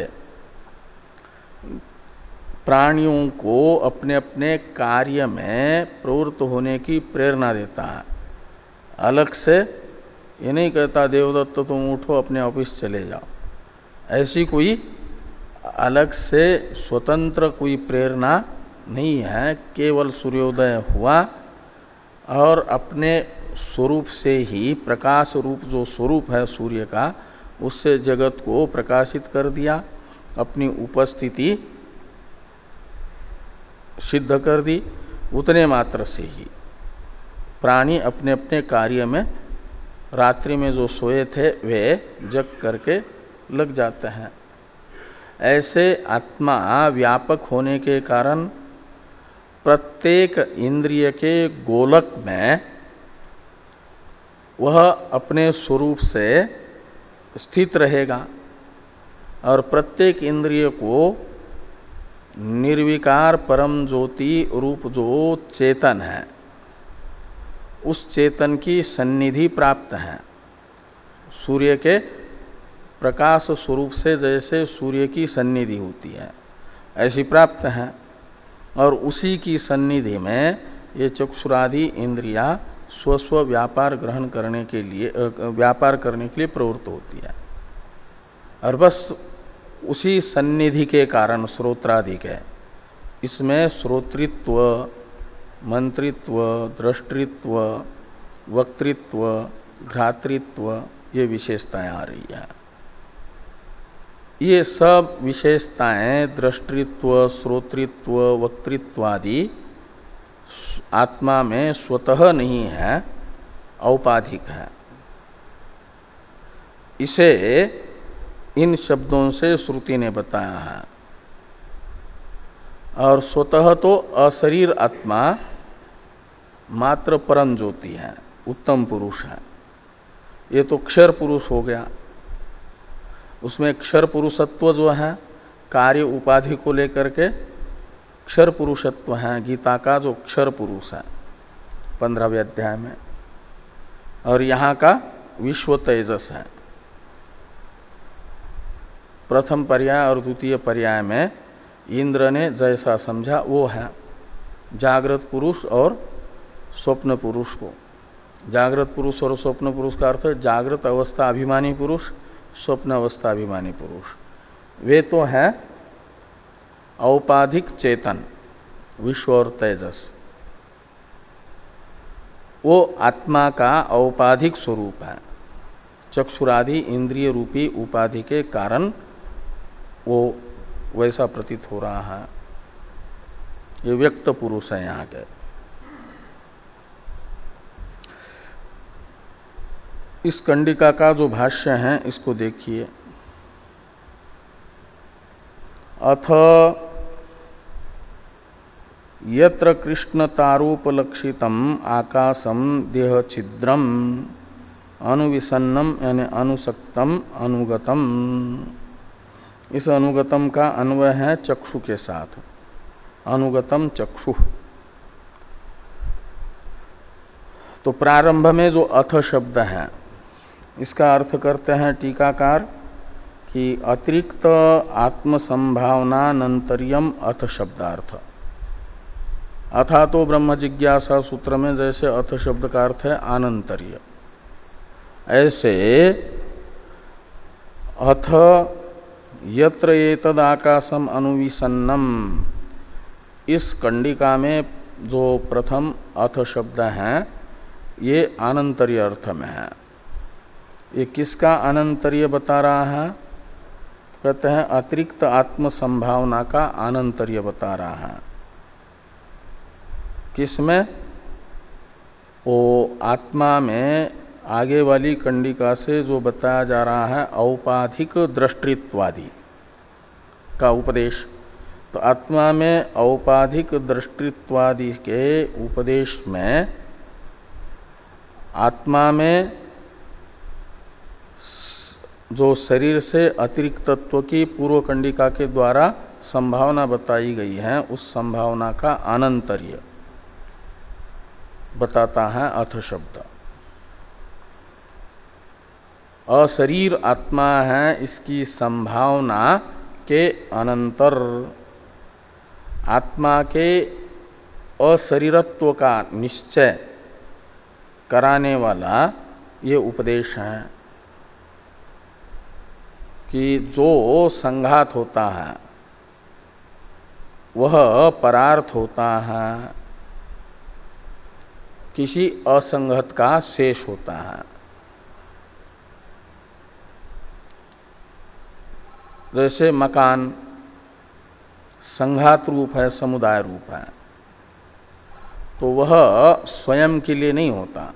Speaker 1: प्राणियों को अपने अपने कार्य में प्रवृत्त होने की प्रेरणा देता है। अलग से ये नहीं कहता देवदत्त तो तुम उठो अपने ऑफिस चले जाओ, ऐसी कोई अलग से स्वतंत्र कोई प्रेरणा नहीं है। केवल सूर्योदय हुआ और अपने स्वरूप से ही, प्रकाश रूप जो स्वरूप है सूर्य का, उससे जगत को प्रकाशित कर दिया, अपनी उपस्थिति सिद्ध कर दी। उतने मात्र से ही प्राणी अपने अपने कार्य में रात्रि में जो सोए थे वे जग करके लग जाते हैं। ऐसे आत्मा व्यापक होने के कारण प्रत्येक इंद्रिय के गोलक में वह अपने स्वरूप से स्थित रहेगा और प्रत्येक इंद्रिय को निर्विकार परम ज्योति रूप जो चेतन है उस चेतन की सन्निधि प्राप्त है। सूर्य के प्रकाश स्वरूप से जैसे सूर्य की सन्निधि होती है ऐसी प्राप्त है, और उसी की सन्निधि में ये चक्षुरादि इंद्रियां स्वस्व व्यापार ग्रहण करने के लिए, व्यापार करने के लिए प्रवृत्त होती है। और बस उसी सन्निधि के कारण श्रोत्रादि के, इसमें श्रोतृत्व, मंत्रित्व, दृष्टित्व, वक्तृत्व, घ्रातृत्व ये विशेषताएं आ रही है। ये सब विशेषताएं दृष्टित्व, श्रोतृत्व, वक्तृत्वादि आत्मा में स्वतः नहीं है, औपाधिक है। इसे इन शब्दों से श्रुति ने बताया है। और स्वतः तो अशरीर आत्मा मात्र परम ज्योति है, उत्तम पुरुष है। ये तो क्षर पुरुष हो गया। उसमें क्षर पुरुषत्व जो है कार्य उपाधि को लेकर के क्षर पुरुषत्व है, गीता का जो क्षर पुरुष है पंद्रहवें अध्याय में, और यहाँ का विश्व तेजस है। प्रथम पर्याय और द्वितीय पर्याय में इंद्र ने जैसा समझा वो है जागृत पुरुष और स्वप्न पुरुष को। जागृत पुरुष और स्वप्न पुरुष का अर्थ है जागृत अवस्था अभिमानी पुरुष, स्वप्न अवस्था अभिमानी पुरुष। वे तो हैं औपाधिक चेतन विश्व और तेजस, वो आत्मा का औपाधिक स्वरूप है। चक्षुरादि इंद्रिय रूपी उपाधि के कारण वो वैसा प्रतीत हो रहा है। ये व्यक्त पुरुष है यहाँ के। इस कंडिका का जो भाष्य है इसको देखिए। अथ यत्र कृष्ण तारोपलक्षितम आकाशम देह छिद्रम अनुविसन्नम यानी अनुसक्तम अनुगतम। इस अनुगतम का अन्वय है चक्षु के साथ, अनुगतम चक्षु। तो प्रारंभ में जो अथ शब्द है इसका अर्थ करते हैं टीकाकार कि अतिरिक्त आत्मसंभावनानंतर्यम अथ शब्दार्थ। अथा तो ब्रह्म जिज्ञासा सूत्र में जैसे अथ शब्द का अर्थ है आनंतर्य, ऐसे अथ यत्र एतद आकाशम अनुविसन्नम, इस कंडिका में जो प्रथम अथ शब्द है ये आनंतर्य अर्थ में है। ये किसका अनंतर्य बता रहा है? कहते हैं अतिरिक्त आत्म संभावना का अनंतर्य बता रहा है। किसमें? वो आत्मा में आगे वाली कंडिका से जो बताया जा रहा है औपाधिक दृष्टित्वादि का उपदेश। तो आत्मा में औपाधिक दृष्टित्वादि के उपदेश में आत्मा में जो शरीर से अतिरिक्त तत्व की पूर्व कंडिका के द्वारा संभावना बताई गई है, उस संभावना का अनंतर्य बताता है अथ शब्द। अशरीर आत्मा है, इसकी संभावना के अनंतर आत्मा के अशरीरत्व का निश्चय कराने वाला ये उपदेश है कि जो संघात होता है वह परार्थ होता है, किसी असंगत का शेष होता है। जैसे मकान संघात रूप है, समुदाय रूप है, तो वह स्वयं के लिए नहीं होता।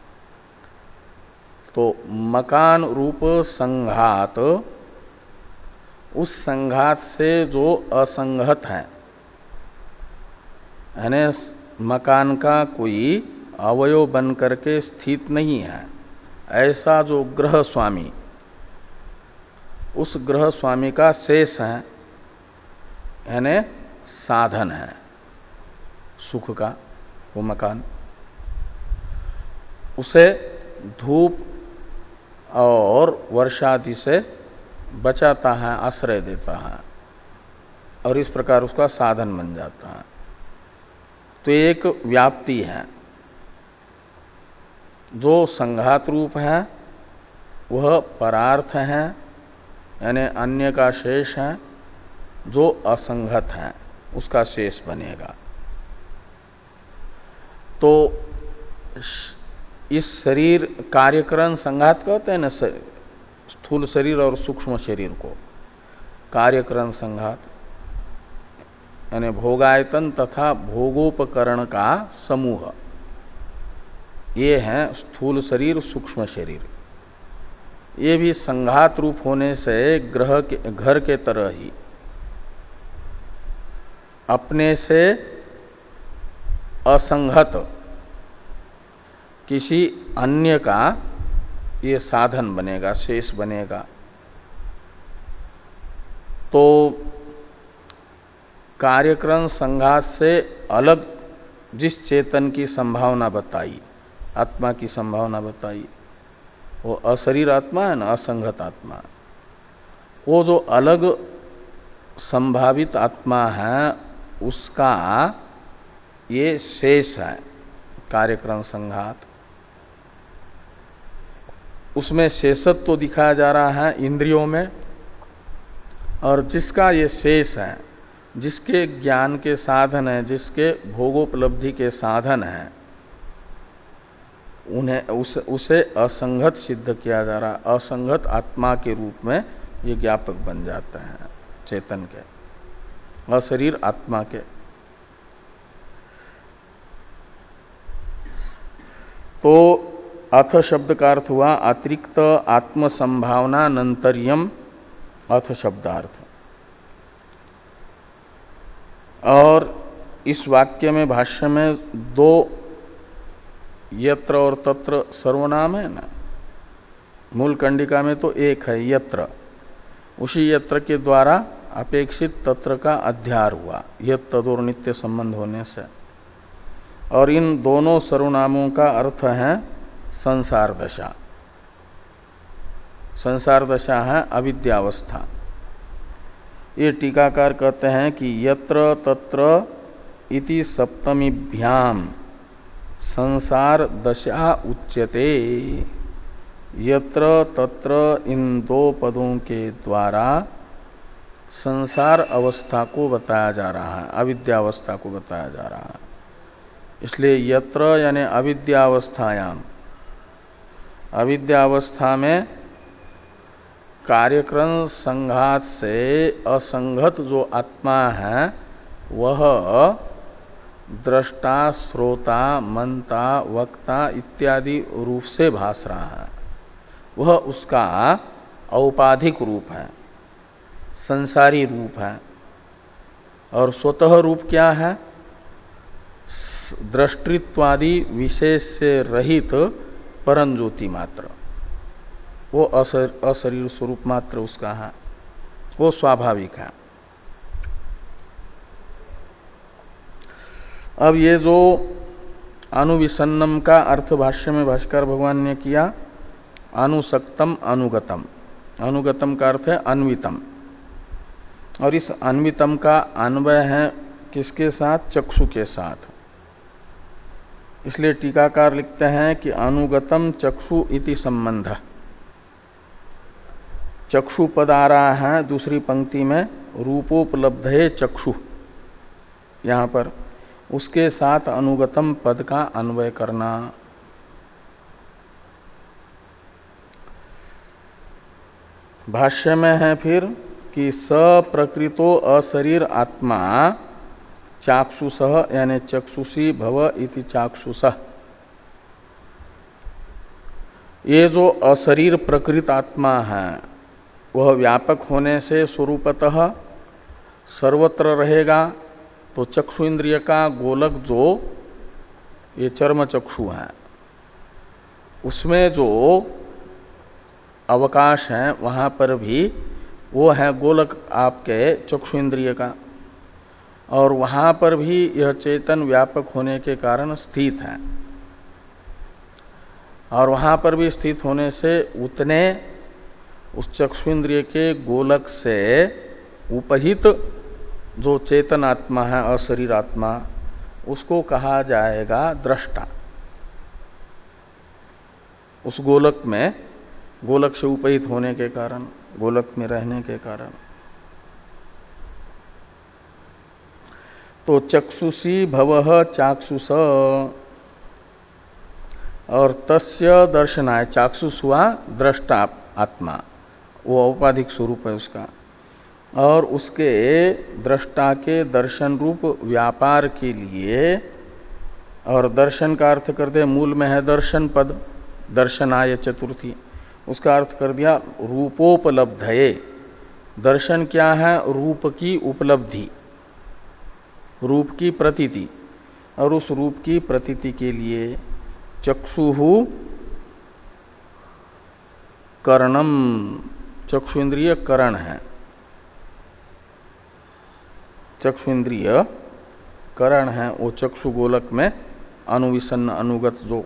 Speaker 1: तो मकान रूप संघात उस संघात से जो असंगत है, यानी मकान का कोई अवयव बन करके स्थित नहीं है, ऐसा जो गृह स्वामी, उस गृह स्वामी का शेष है, यानी साधन है सुख का वो मकान। उसे धूप और वर्षादि से बचाता है, आश्रय देता है, और इस प्रकार उसका साधन बन जाता है। तो एक व्याप्ति है। जो संघात रूप है वह परार्थ है, यानी अन्य का शेष है। जो असंगत है उसका शेष बनेगा। तो इस शरीर कार्यकरण संघात कहते हैं ना, स्थूल शरीर और सूक्ष्म शरीर को कार्यकरण संघात, यानी भोगायतन तथा भोगोपकरण का समूह, ये है स्थूल शरीर सूक्ष्म शरीर। ये भी संघात रूप होने से ग्रह के घर के तरह ही अपने से असंगत किसी अन्य का ये साधन बनेगा, शेष बनेगा। तो कार्यक्रम संघात से अलग जिस चेतन की संभावना बताई, आत्मा की संभावना बताई, वो अशरीर आत्मा है ना, असंगत आत्मा। वो जो अलग संभावित आत्मा है उसका ये शेष है कार्यक्रम संघात। उसमें शेषत्व तो दिखाया जा रहा है इंद्रियों में, और जिसका ये शेष है, जिसके ज्ञान के साधन है, जिसके भोगोपलब्धि के साधन है, उन्हें उस उसे असंगत सिद्ध किया जा रहा है। असंगत आत्मा के रूप में ये ज्ञापक बन जाते हैं चेतन के, अशरीर आत्मा के। तो अथ शब्द का अर्थ हुआ अतिरिक्त आत्म संभावना नंतरियम, अथ शब्दार्थ। और इस वाक्य में भाष्य में दो यत्र और तत्र सर्वनाम है ना, मूल कंडिका में तो एक है यत्र, उसी यत्र के द्वारा अपेक्षित तत्र का अध्यार हुआ, यत् तदोर नित्य संबंध होने से। और इन दोनों सर्वनामों का अर्थ है संसार दशा। संसार दशा है अविद्यावस्था। ये टीकाकार कहते हैं कि यत्र तत्र इति सप्तमीभ्याम संसार दशा उच्यते। यत्र तत्र इन दो पदों के द्वारा संसार अवस्था को बताया जा रहा है, अविद्यावस्था को बताया जा रहा है। इसलिए यत्र यानी अविद्यावस्थायाम, अविद्यावस्था में कार्यक्रम संघात से असंगत जो आत्मा है वह दृष्टा, श्रोता, मनता, वक्ता इत्यादि रूप से भास रहा है। वह उसका औपाधिक रूप है, संसारी रूप है। और स्वतः रूप क्या है? दृष्टित्वादि विशेष से रहित परम ज्योति मात्र, वो अशरीर स्वरूप मात्र उसका है, वो स्वाभाविक है। अब ये जो अनुविसन्नम का अर्थ भाष्य में भाष्कर भगवान ने किया, अनुसक्तम अनुगतम, अनुगतम का अर्थ है अन्वितम, और इस अन्वितम का अन्वय है किसके साथ? चक्षु के साथ। इसलिए टीकाकार लिखते हैं कि अनुगतम चक्षु इति संबंध। चक्षु पद आ रहा है दूसरी पंक्ति में, रूपोपलब्धे चक्षु, यहां पर उसके साथ अनुगतम पद का अन्वय करना। भाष्य में है फिर कि सप्रकृतो अशरीर आत्मा चाक्षुष यानी चक्षुषी भव इति चाक्षुष। ये जो अशरीर प्रकृत आत्मा है वह व्यापक होने से स्वरूपतः सर्वत्र रहेगा। तो चक्षु इंद्रिय का गोलक जो ये चर्म चक्षु है, उसमें जो अवकाश है वहां पर भी वो है गोलक आपके चक्षु इंद्रिय का, और वहां पर भी यह चेतन व्यापक होने के कारण स्थित है। और वहां पर भी स्थित होने से उतने उस चक्षु इंद्रिय के गोलक से उपहित जो चेतन आत्मा है, अशरीर आत्मा, उसको कहा जाएगा दृष्टा। उस गोलक में, गोलक से उपहित होने के कारण, गोलक में रहने के कारण। तो चक्षुषी भवः चाक्षुष, और तस्य दर्शनाय, चाक्षुष हुआ दृष्टा आत्मा, वो औपाधिक स्वरूप है उसका, और उसके दृष्टा के दर्शन रूप व्यापार के लिए, और दर्शन का अर्थ कर दे, मूल में है दर्शन पद, दर्शनाय चतुर्थी, उसका अर्थ कर दिया रूपोपलब्धये। दर्शन क्या है? रूप की उपलब्धि, रूप की प्रतीति, और उस रूप की प्रतीति के लिए चक्षुहु कर्णम, चक्षु इंद्रिय करण है, चक्षु इंद्रिय करण है, वो चक्षु गोलक में अनुविसन्न अनुगत जो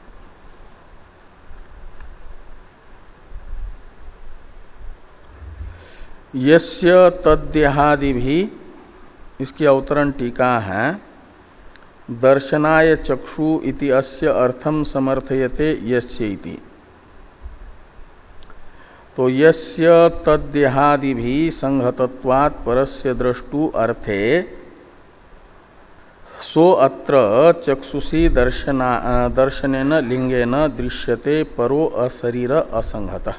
Speaker 1: यस्य तद्देहादि भी, इसकी अवतरण टीका है, दर्शनाय चक्षु इति अस्य अर्थम समर्थयते यस्य इति। तो यस्य तद्देहादि भी संहतत्वात् परस्य द्रष्टु अर्थे सो अत्र चक्षुषी दर्शना दर्शनेन लिंगेन दृश्यते परो अशरीर असंहतः।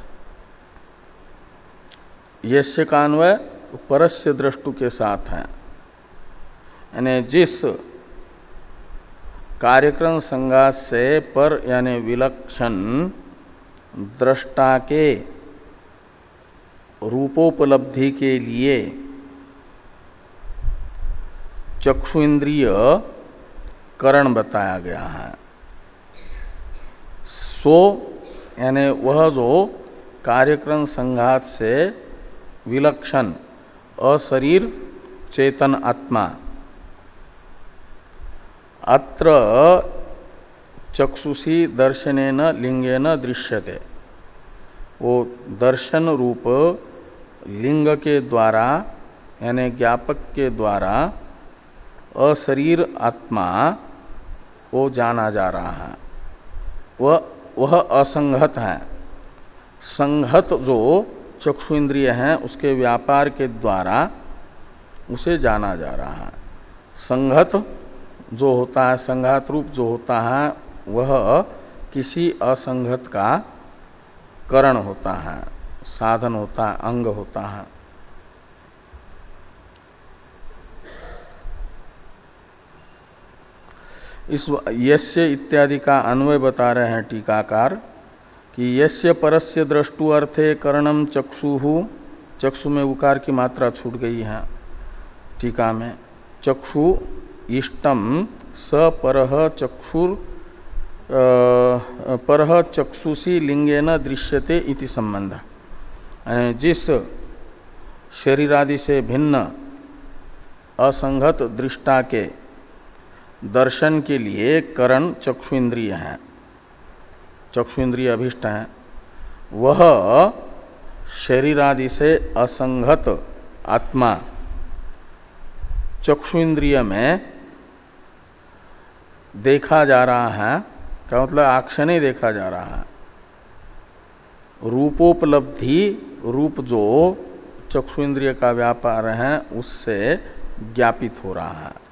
Speaker 1: यस्य का अन्वय परस्य द्रष्टु के साथ है, यानी जिस कार्यक्रम संघात से पर यानी विलक्षण दृष्टा के रूपोपलब्धि के लिए चक्षु इंद्रिय करण बताया गया है, सो यानी वह जो कार्यक्रम संघात से विलक्षण अशरीर चेतन आत्मा अत्र चक्षुषी दर्शनेन लिंगेन दृश्यते, वो दर्शन रूप लिंग के द्वारा यानी ज्ञापक के द्वारा अशरीर आत्मा वो जाना जा रहा है, वह वह असंगत है। संगत जो चक्षु इंद्रिय हैं उसके व्यापार के द्वारा उसे जाना जा रहा है। संगत जो होता है, संघात रूप जो होता है, वह किसी असंगत का करण होता है, साधन होता है, अंग होता है। इस यस्य इत्यादि का अन्वय बता रहे हैं टीकाकार कि यस्य परस्य द्रष्टु अर्थे करणम चक्षुहु, चक्षु में उकार की मात्रा छूट गई है टीका में, चक्षु इष्टम स परह चक्षुर परह चक्षुषी लिंगेन दृश्यते इति संबंध। जिस शरीरादि से भिन्न असंगत दृष्टा के दर्शन के लिए करण चक्षु इंद्रिय है, चक्षु इंद्रिय अभिष्ट है, वह शरीरादि से असंगत आत्मा चक्षु इंद्रिय में देखा जा रहा है। क्या मतलब? आक्षणे देखा जा रहा है। रूपोपलब्धि रूप जो चक्षु इंद्रिय का व्यापार है उससे ज्ञापित हो रहा है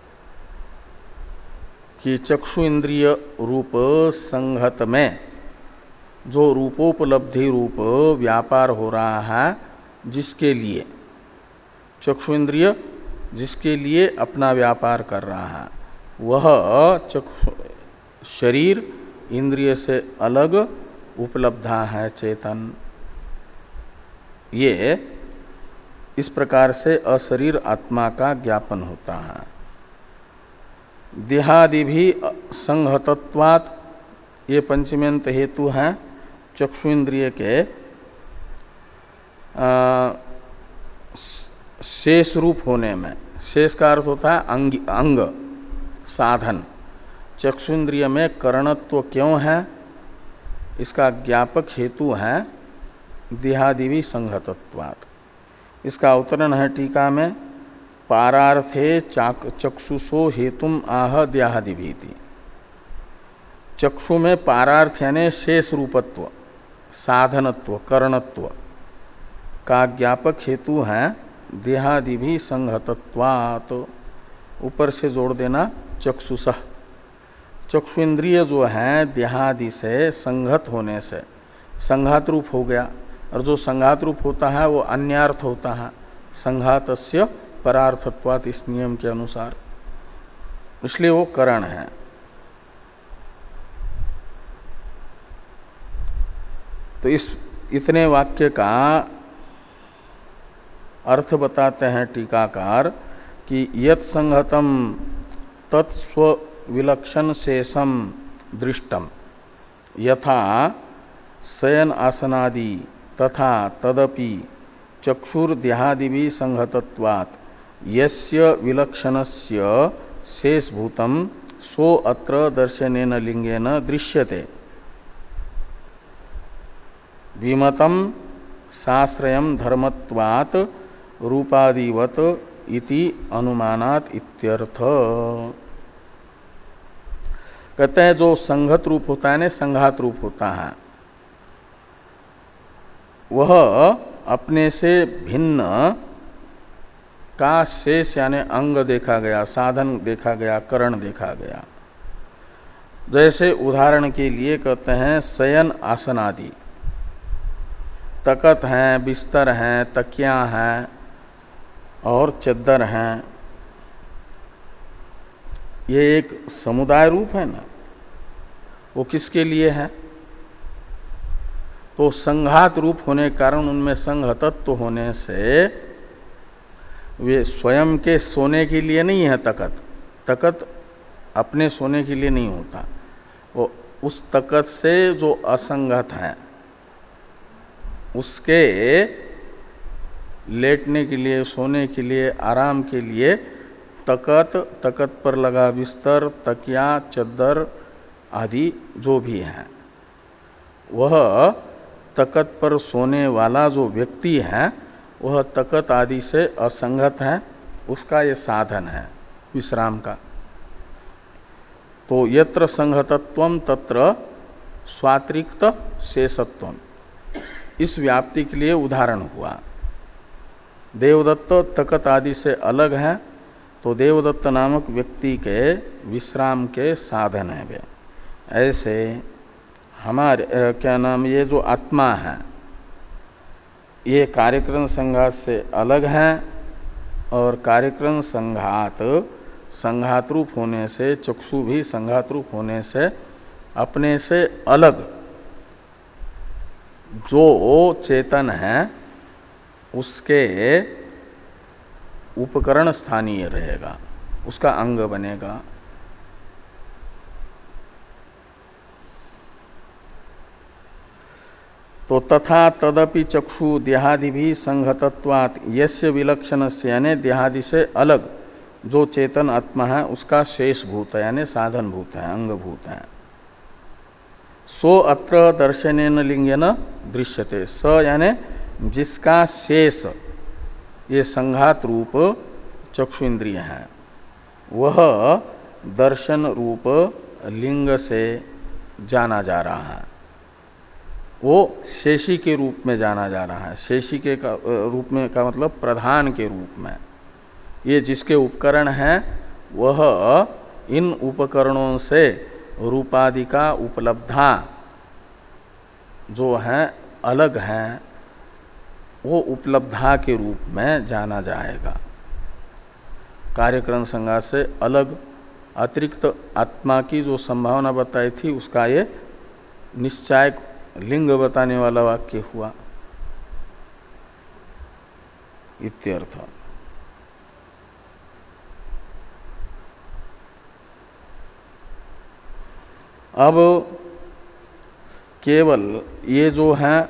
Speaker 1: कि चक्षु इंद्रिय रूप संघत में जो रूपोपलब्धि रूप व्यापार हो रहा है, जिसके लिए चक्षु इंद्रिय जिसके लिए अपना व्यापार कर रहा है, वह चक्षु शरीर इंद्रिय से अलग उपलब्धा है चेतन। ये इस प्रकार से अशरीर आत्मा का ज्ञापन होता है। देहादि भी संहतत्वात्, ये पंचमेंत हेतु है चक्षु इंद्रिय के आ, शेष रूप होने में। शेष का अर्थ होता है अंग, अंग साधन। चक्षु इंद्रिय में करणत्व क्यों है, इसका ज्ञापक हेतु है देहादि भी संहतत्वात्। इसका अवतरण है टीका में, पारार्थे चक्षुषो हेतुम आह देहादि भीति। चक्षु में पारार्थ यानी शेष रूपत्व, साधनत्व, करणत्व का ज्ञापक हेतु है देहादि भी संहतत्वात्। ऊपर से जोड़ देना चक्षुषः। चक्षु इंद्रिय जो है देहादि से संघत होने से संघात रूप हो गया, और जो संघात रूप होता है वो अन्यार्थ होता है संघातस्य परार्थत्वात्, इस नियम के अनुसार, इसलिए वो करण है। तो इस इतने वाक्य का अर्थ बताते हैं टीकाकार कि यत् संहतम तत्स्व विलक्षण शेषम दृष्टम यथा शयन आसनादि तथा तदपि चक्षुर्देहादिभि संहतत्वात् यस्य विलक्षणस्य शेषभूतम सो अत्र दर्शनेन लिंगेन दृश्यते विमतम साश्रयम धर्मत्वात् रूपादिवत इति अनुमानात् इत्यर्थ। कहते हैं जो संघत रूप होता है ना, संघात रूप होता है, वह अपने से भिन्न का शेष यानी अंग देखा गया, साधन देखा गया, करण देखा गया। जैसे उदाहरण के लिए कहते हैं शयन आसन आदि, तकत हैं, बिस्तर हैं, तकिया हैं और चद्दर हैं, ये एक समुदाय रूप है ना, वो किसके लिए है? तो संघात रूप होने के कारण उनमें संघतत्व होने से वे स्वयं के सोने के लिए नहीं है। तकत तकत अपने सोने के लिए नहीं होता, वो उस तकत से जो असंगत है उसके लेटने के लिए, सोने के लिए, आराम के लिए तकत, तकत पर लगा बिस्तर, तकिया, चद्दर आदि जो भी है, वह तकत पर सोने वाला जो व्यक्ति है वह तकत आदि से असंगत है, उसका ये साधन है विश्राम का। तो यत्र संहतत्वम तत्र स्वातिरिक्त शेषत्वम, इस व्याप्ति के लिए उदाहरण हुआ। देवदत्त तकत आदि से अलग है, तो देवदत्त नामक व्यक्ति के विश्राम के साधन है वे। ऐसे हमारे क्या नाम, ये जो आत्मा है ये कार्यक्रम संघात से अलग है, और कार्यक्रम संघात संघात रूप होने से, चक्षु भी संघात रूप होने से अपने से अलग जो चेतन है उसके उपकरण स्थानीय रहेगा, उसका अंग बनेगा। तो तथा तदपि चक्षु देहादि भी संघतत्वात् यस्य विलक्षणस्य यानी देहादि से अलग जो चेतन आत्मा है उसका शेष भूत है यानी साधन भूत है, अंग भूत है। सो अत्र दर्शनेन लिंगेन दृश्यते, स यानी जिसका शेष ये संघात रूप चक्षु इंद्रिय है वह दर्शन रूप लिंग से जाना जा रहा है, वो शेषी के रूप में जाना जा रहा है। शेषी के का, रूप में का मतलब प्रधान के रूप में। ये जिसके उपकरण हैं वह इन उपकरणों से रूपादि का उपलब्धा जो है अलग है, वो उपलब्धा के रूप में जाना जाएगा। कार्यक्रम संघात से अलग अतिरिक्त आत्मा की जो संभावना बताई थी उसका ये निश्चय लिंग बताने वाला वाक्य हुआ इत्यर्थ। अब केवल ये जो है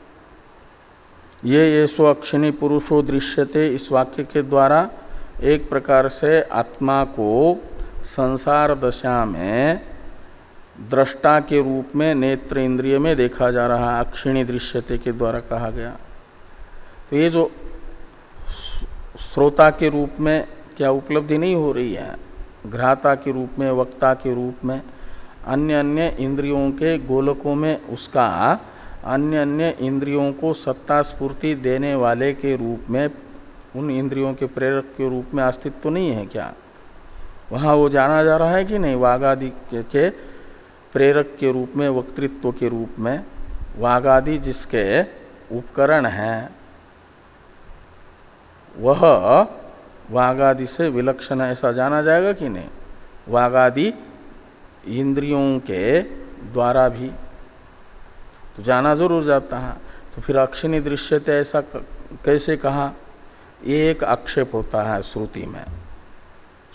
Speaker 1: ये ये सो अक्षिणी पुरुषो दृश्यते, इस वाक्य के द्वारा एक प्रकार से आत्मा को संसार दशा में दृष्टा के रूप में नेत्र इंद्रिय में देखा जा रहा है, अक्षिणी दृश्यते के द्वारा कहा गया। तो ये जो श्रोता के रूप में क्या उपलब्धि नहीं हो रही है, घ्राता के रूप में, वक्ता के रूप में, अन्य अन्य इंद्रियों के गोलकों में उसका अन्य अन्य इंद्रियों को सत्ता स्फूर्ति देने वाले के रूप में, उन इंद्रियों के प्रेरक के रूप में अस्तित्व तो नहीं है क्या? वहाँ वो जाना जा रहा है कि नहीं? वागादि के, के प्रेरक के रूप में, वक्तृत्व के रूप में, वागादि जिसके उपकरण हैं वह वागादि से विलक्षण है, ऐसा जाना जाएगा कि नहीं? वागादि इंद्रियों के द्वारा भी तो जाना जरूर जाता है। तो फिर अक्षिणी दृश्यते ऐसा कैसे कहा? ये एक आक्षेप होता है श्रुति में।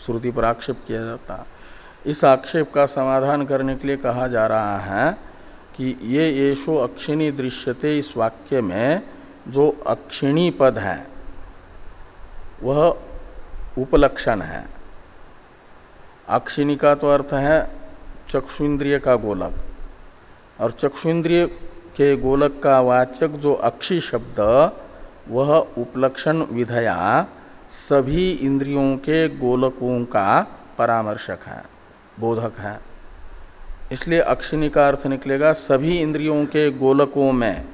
Speaker 1: श्रुति पर आक्षेप किया जाता है। इस आक्षेप का समाधान करने के लिए कहा जा रहा है कि ये येषो अक्षिणी दृश्यते, इस वाक्य में जो अक्षिणी पद है वह उपलक्षण है। अक्षिणी का तो अर्थ है चक्षुन्द्रिय का गोलक, और चक्षुन्द्रिय के गोलक का वाचक जो अक्षी शब्द वह उपलक्षण विधया सभी इंद्रियों के गोलकों का परामर्शक है, बोधक है। इसलिए अक्षिणी का अर्थ निकलेगा सभी इंद्रियों के गोलकों में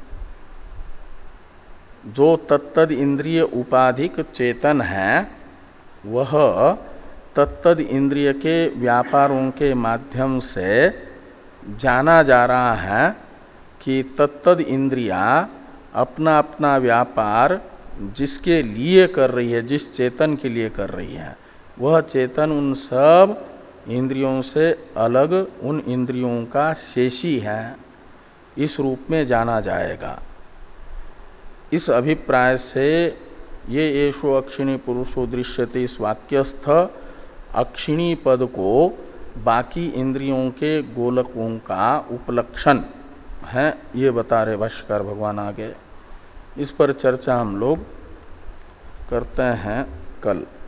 Speaker 1: जो तत्तद इंद्रिय उपाधिक चेतन है वह तत्तद इंद्रिय के व्यापारों के माध्यम से जाना जा रहा है कि तत्तद इंद्रिया अपना अपना व्यापार जिसके लिए कर रही है, जिस चेतन के लिए कर रही है, वह चेतन उन सब इंद्रियों से अलग उन इंद्रियों का शेषी है, इस रूप में जाना जाएगा। इस अभिप्राय से ये येषो अक्षिणी पुरुषो दृश्यते इस वाक्यस्थ अक्षिणी पद को बाकी इंद्रियों के गोलकों का उपलक्षण है, ये बता रहे भाष्यकार भगवान आगे। इस पर चर्चा हम लोग करते हैं कल।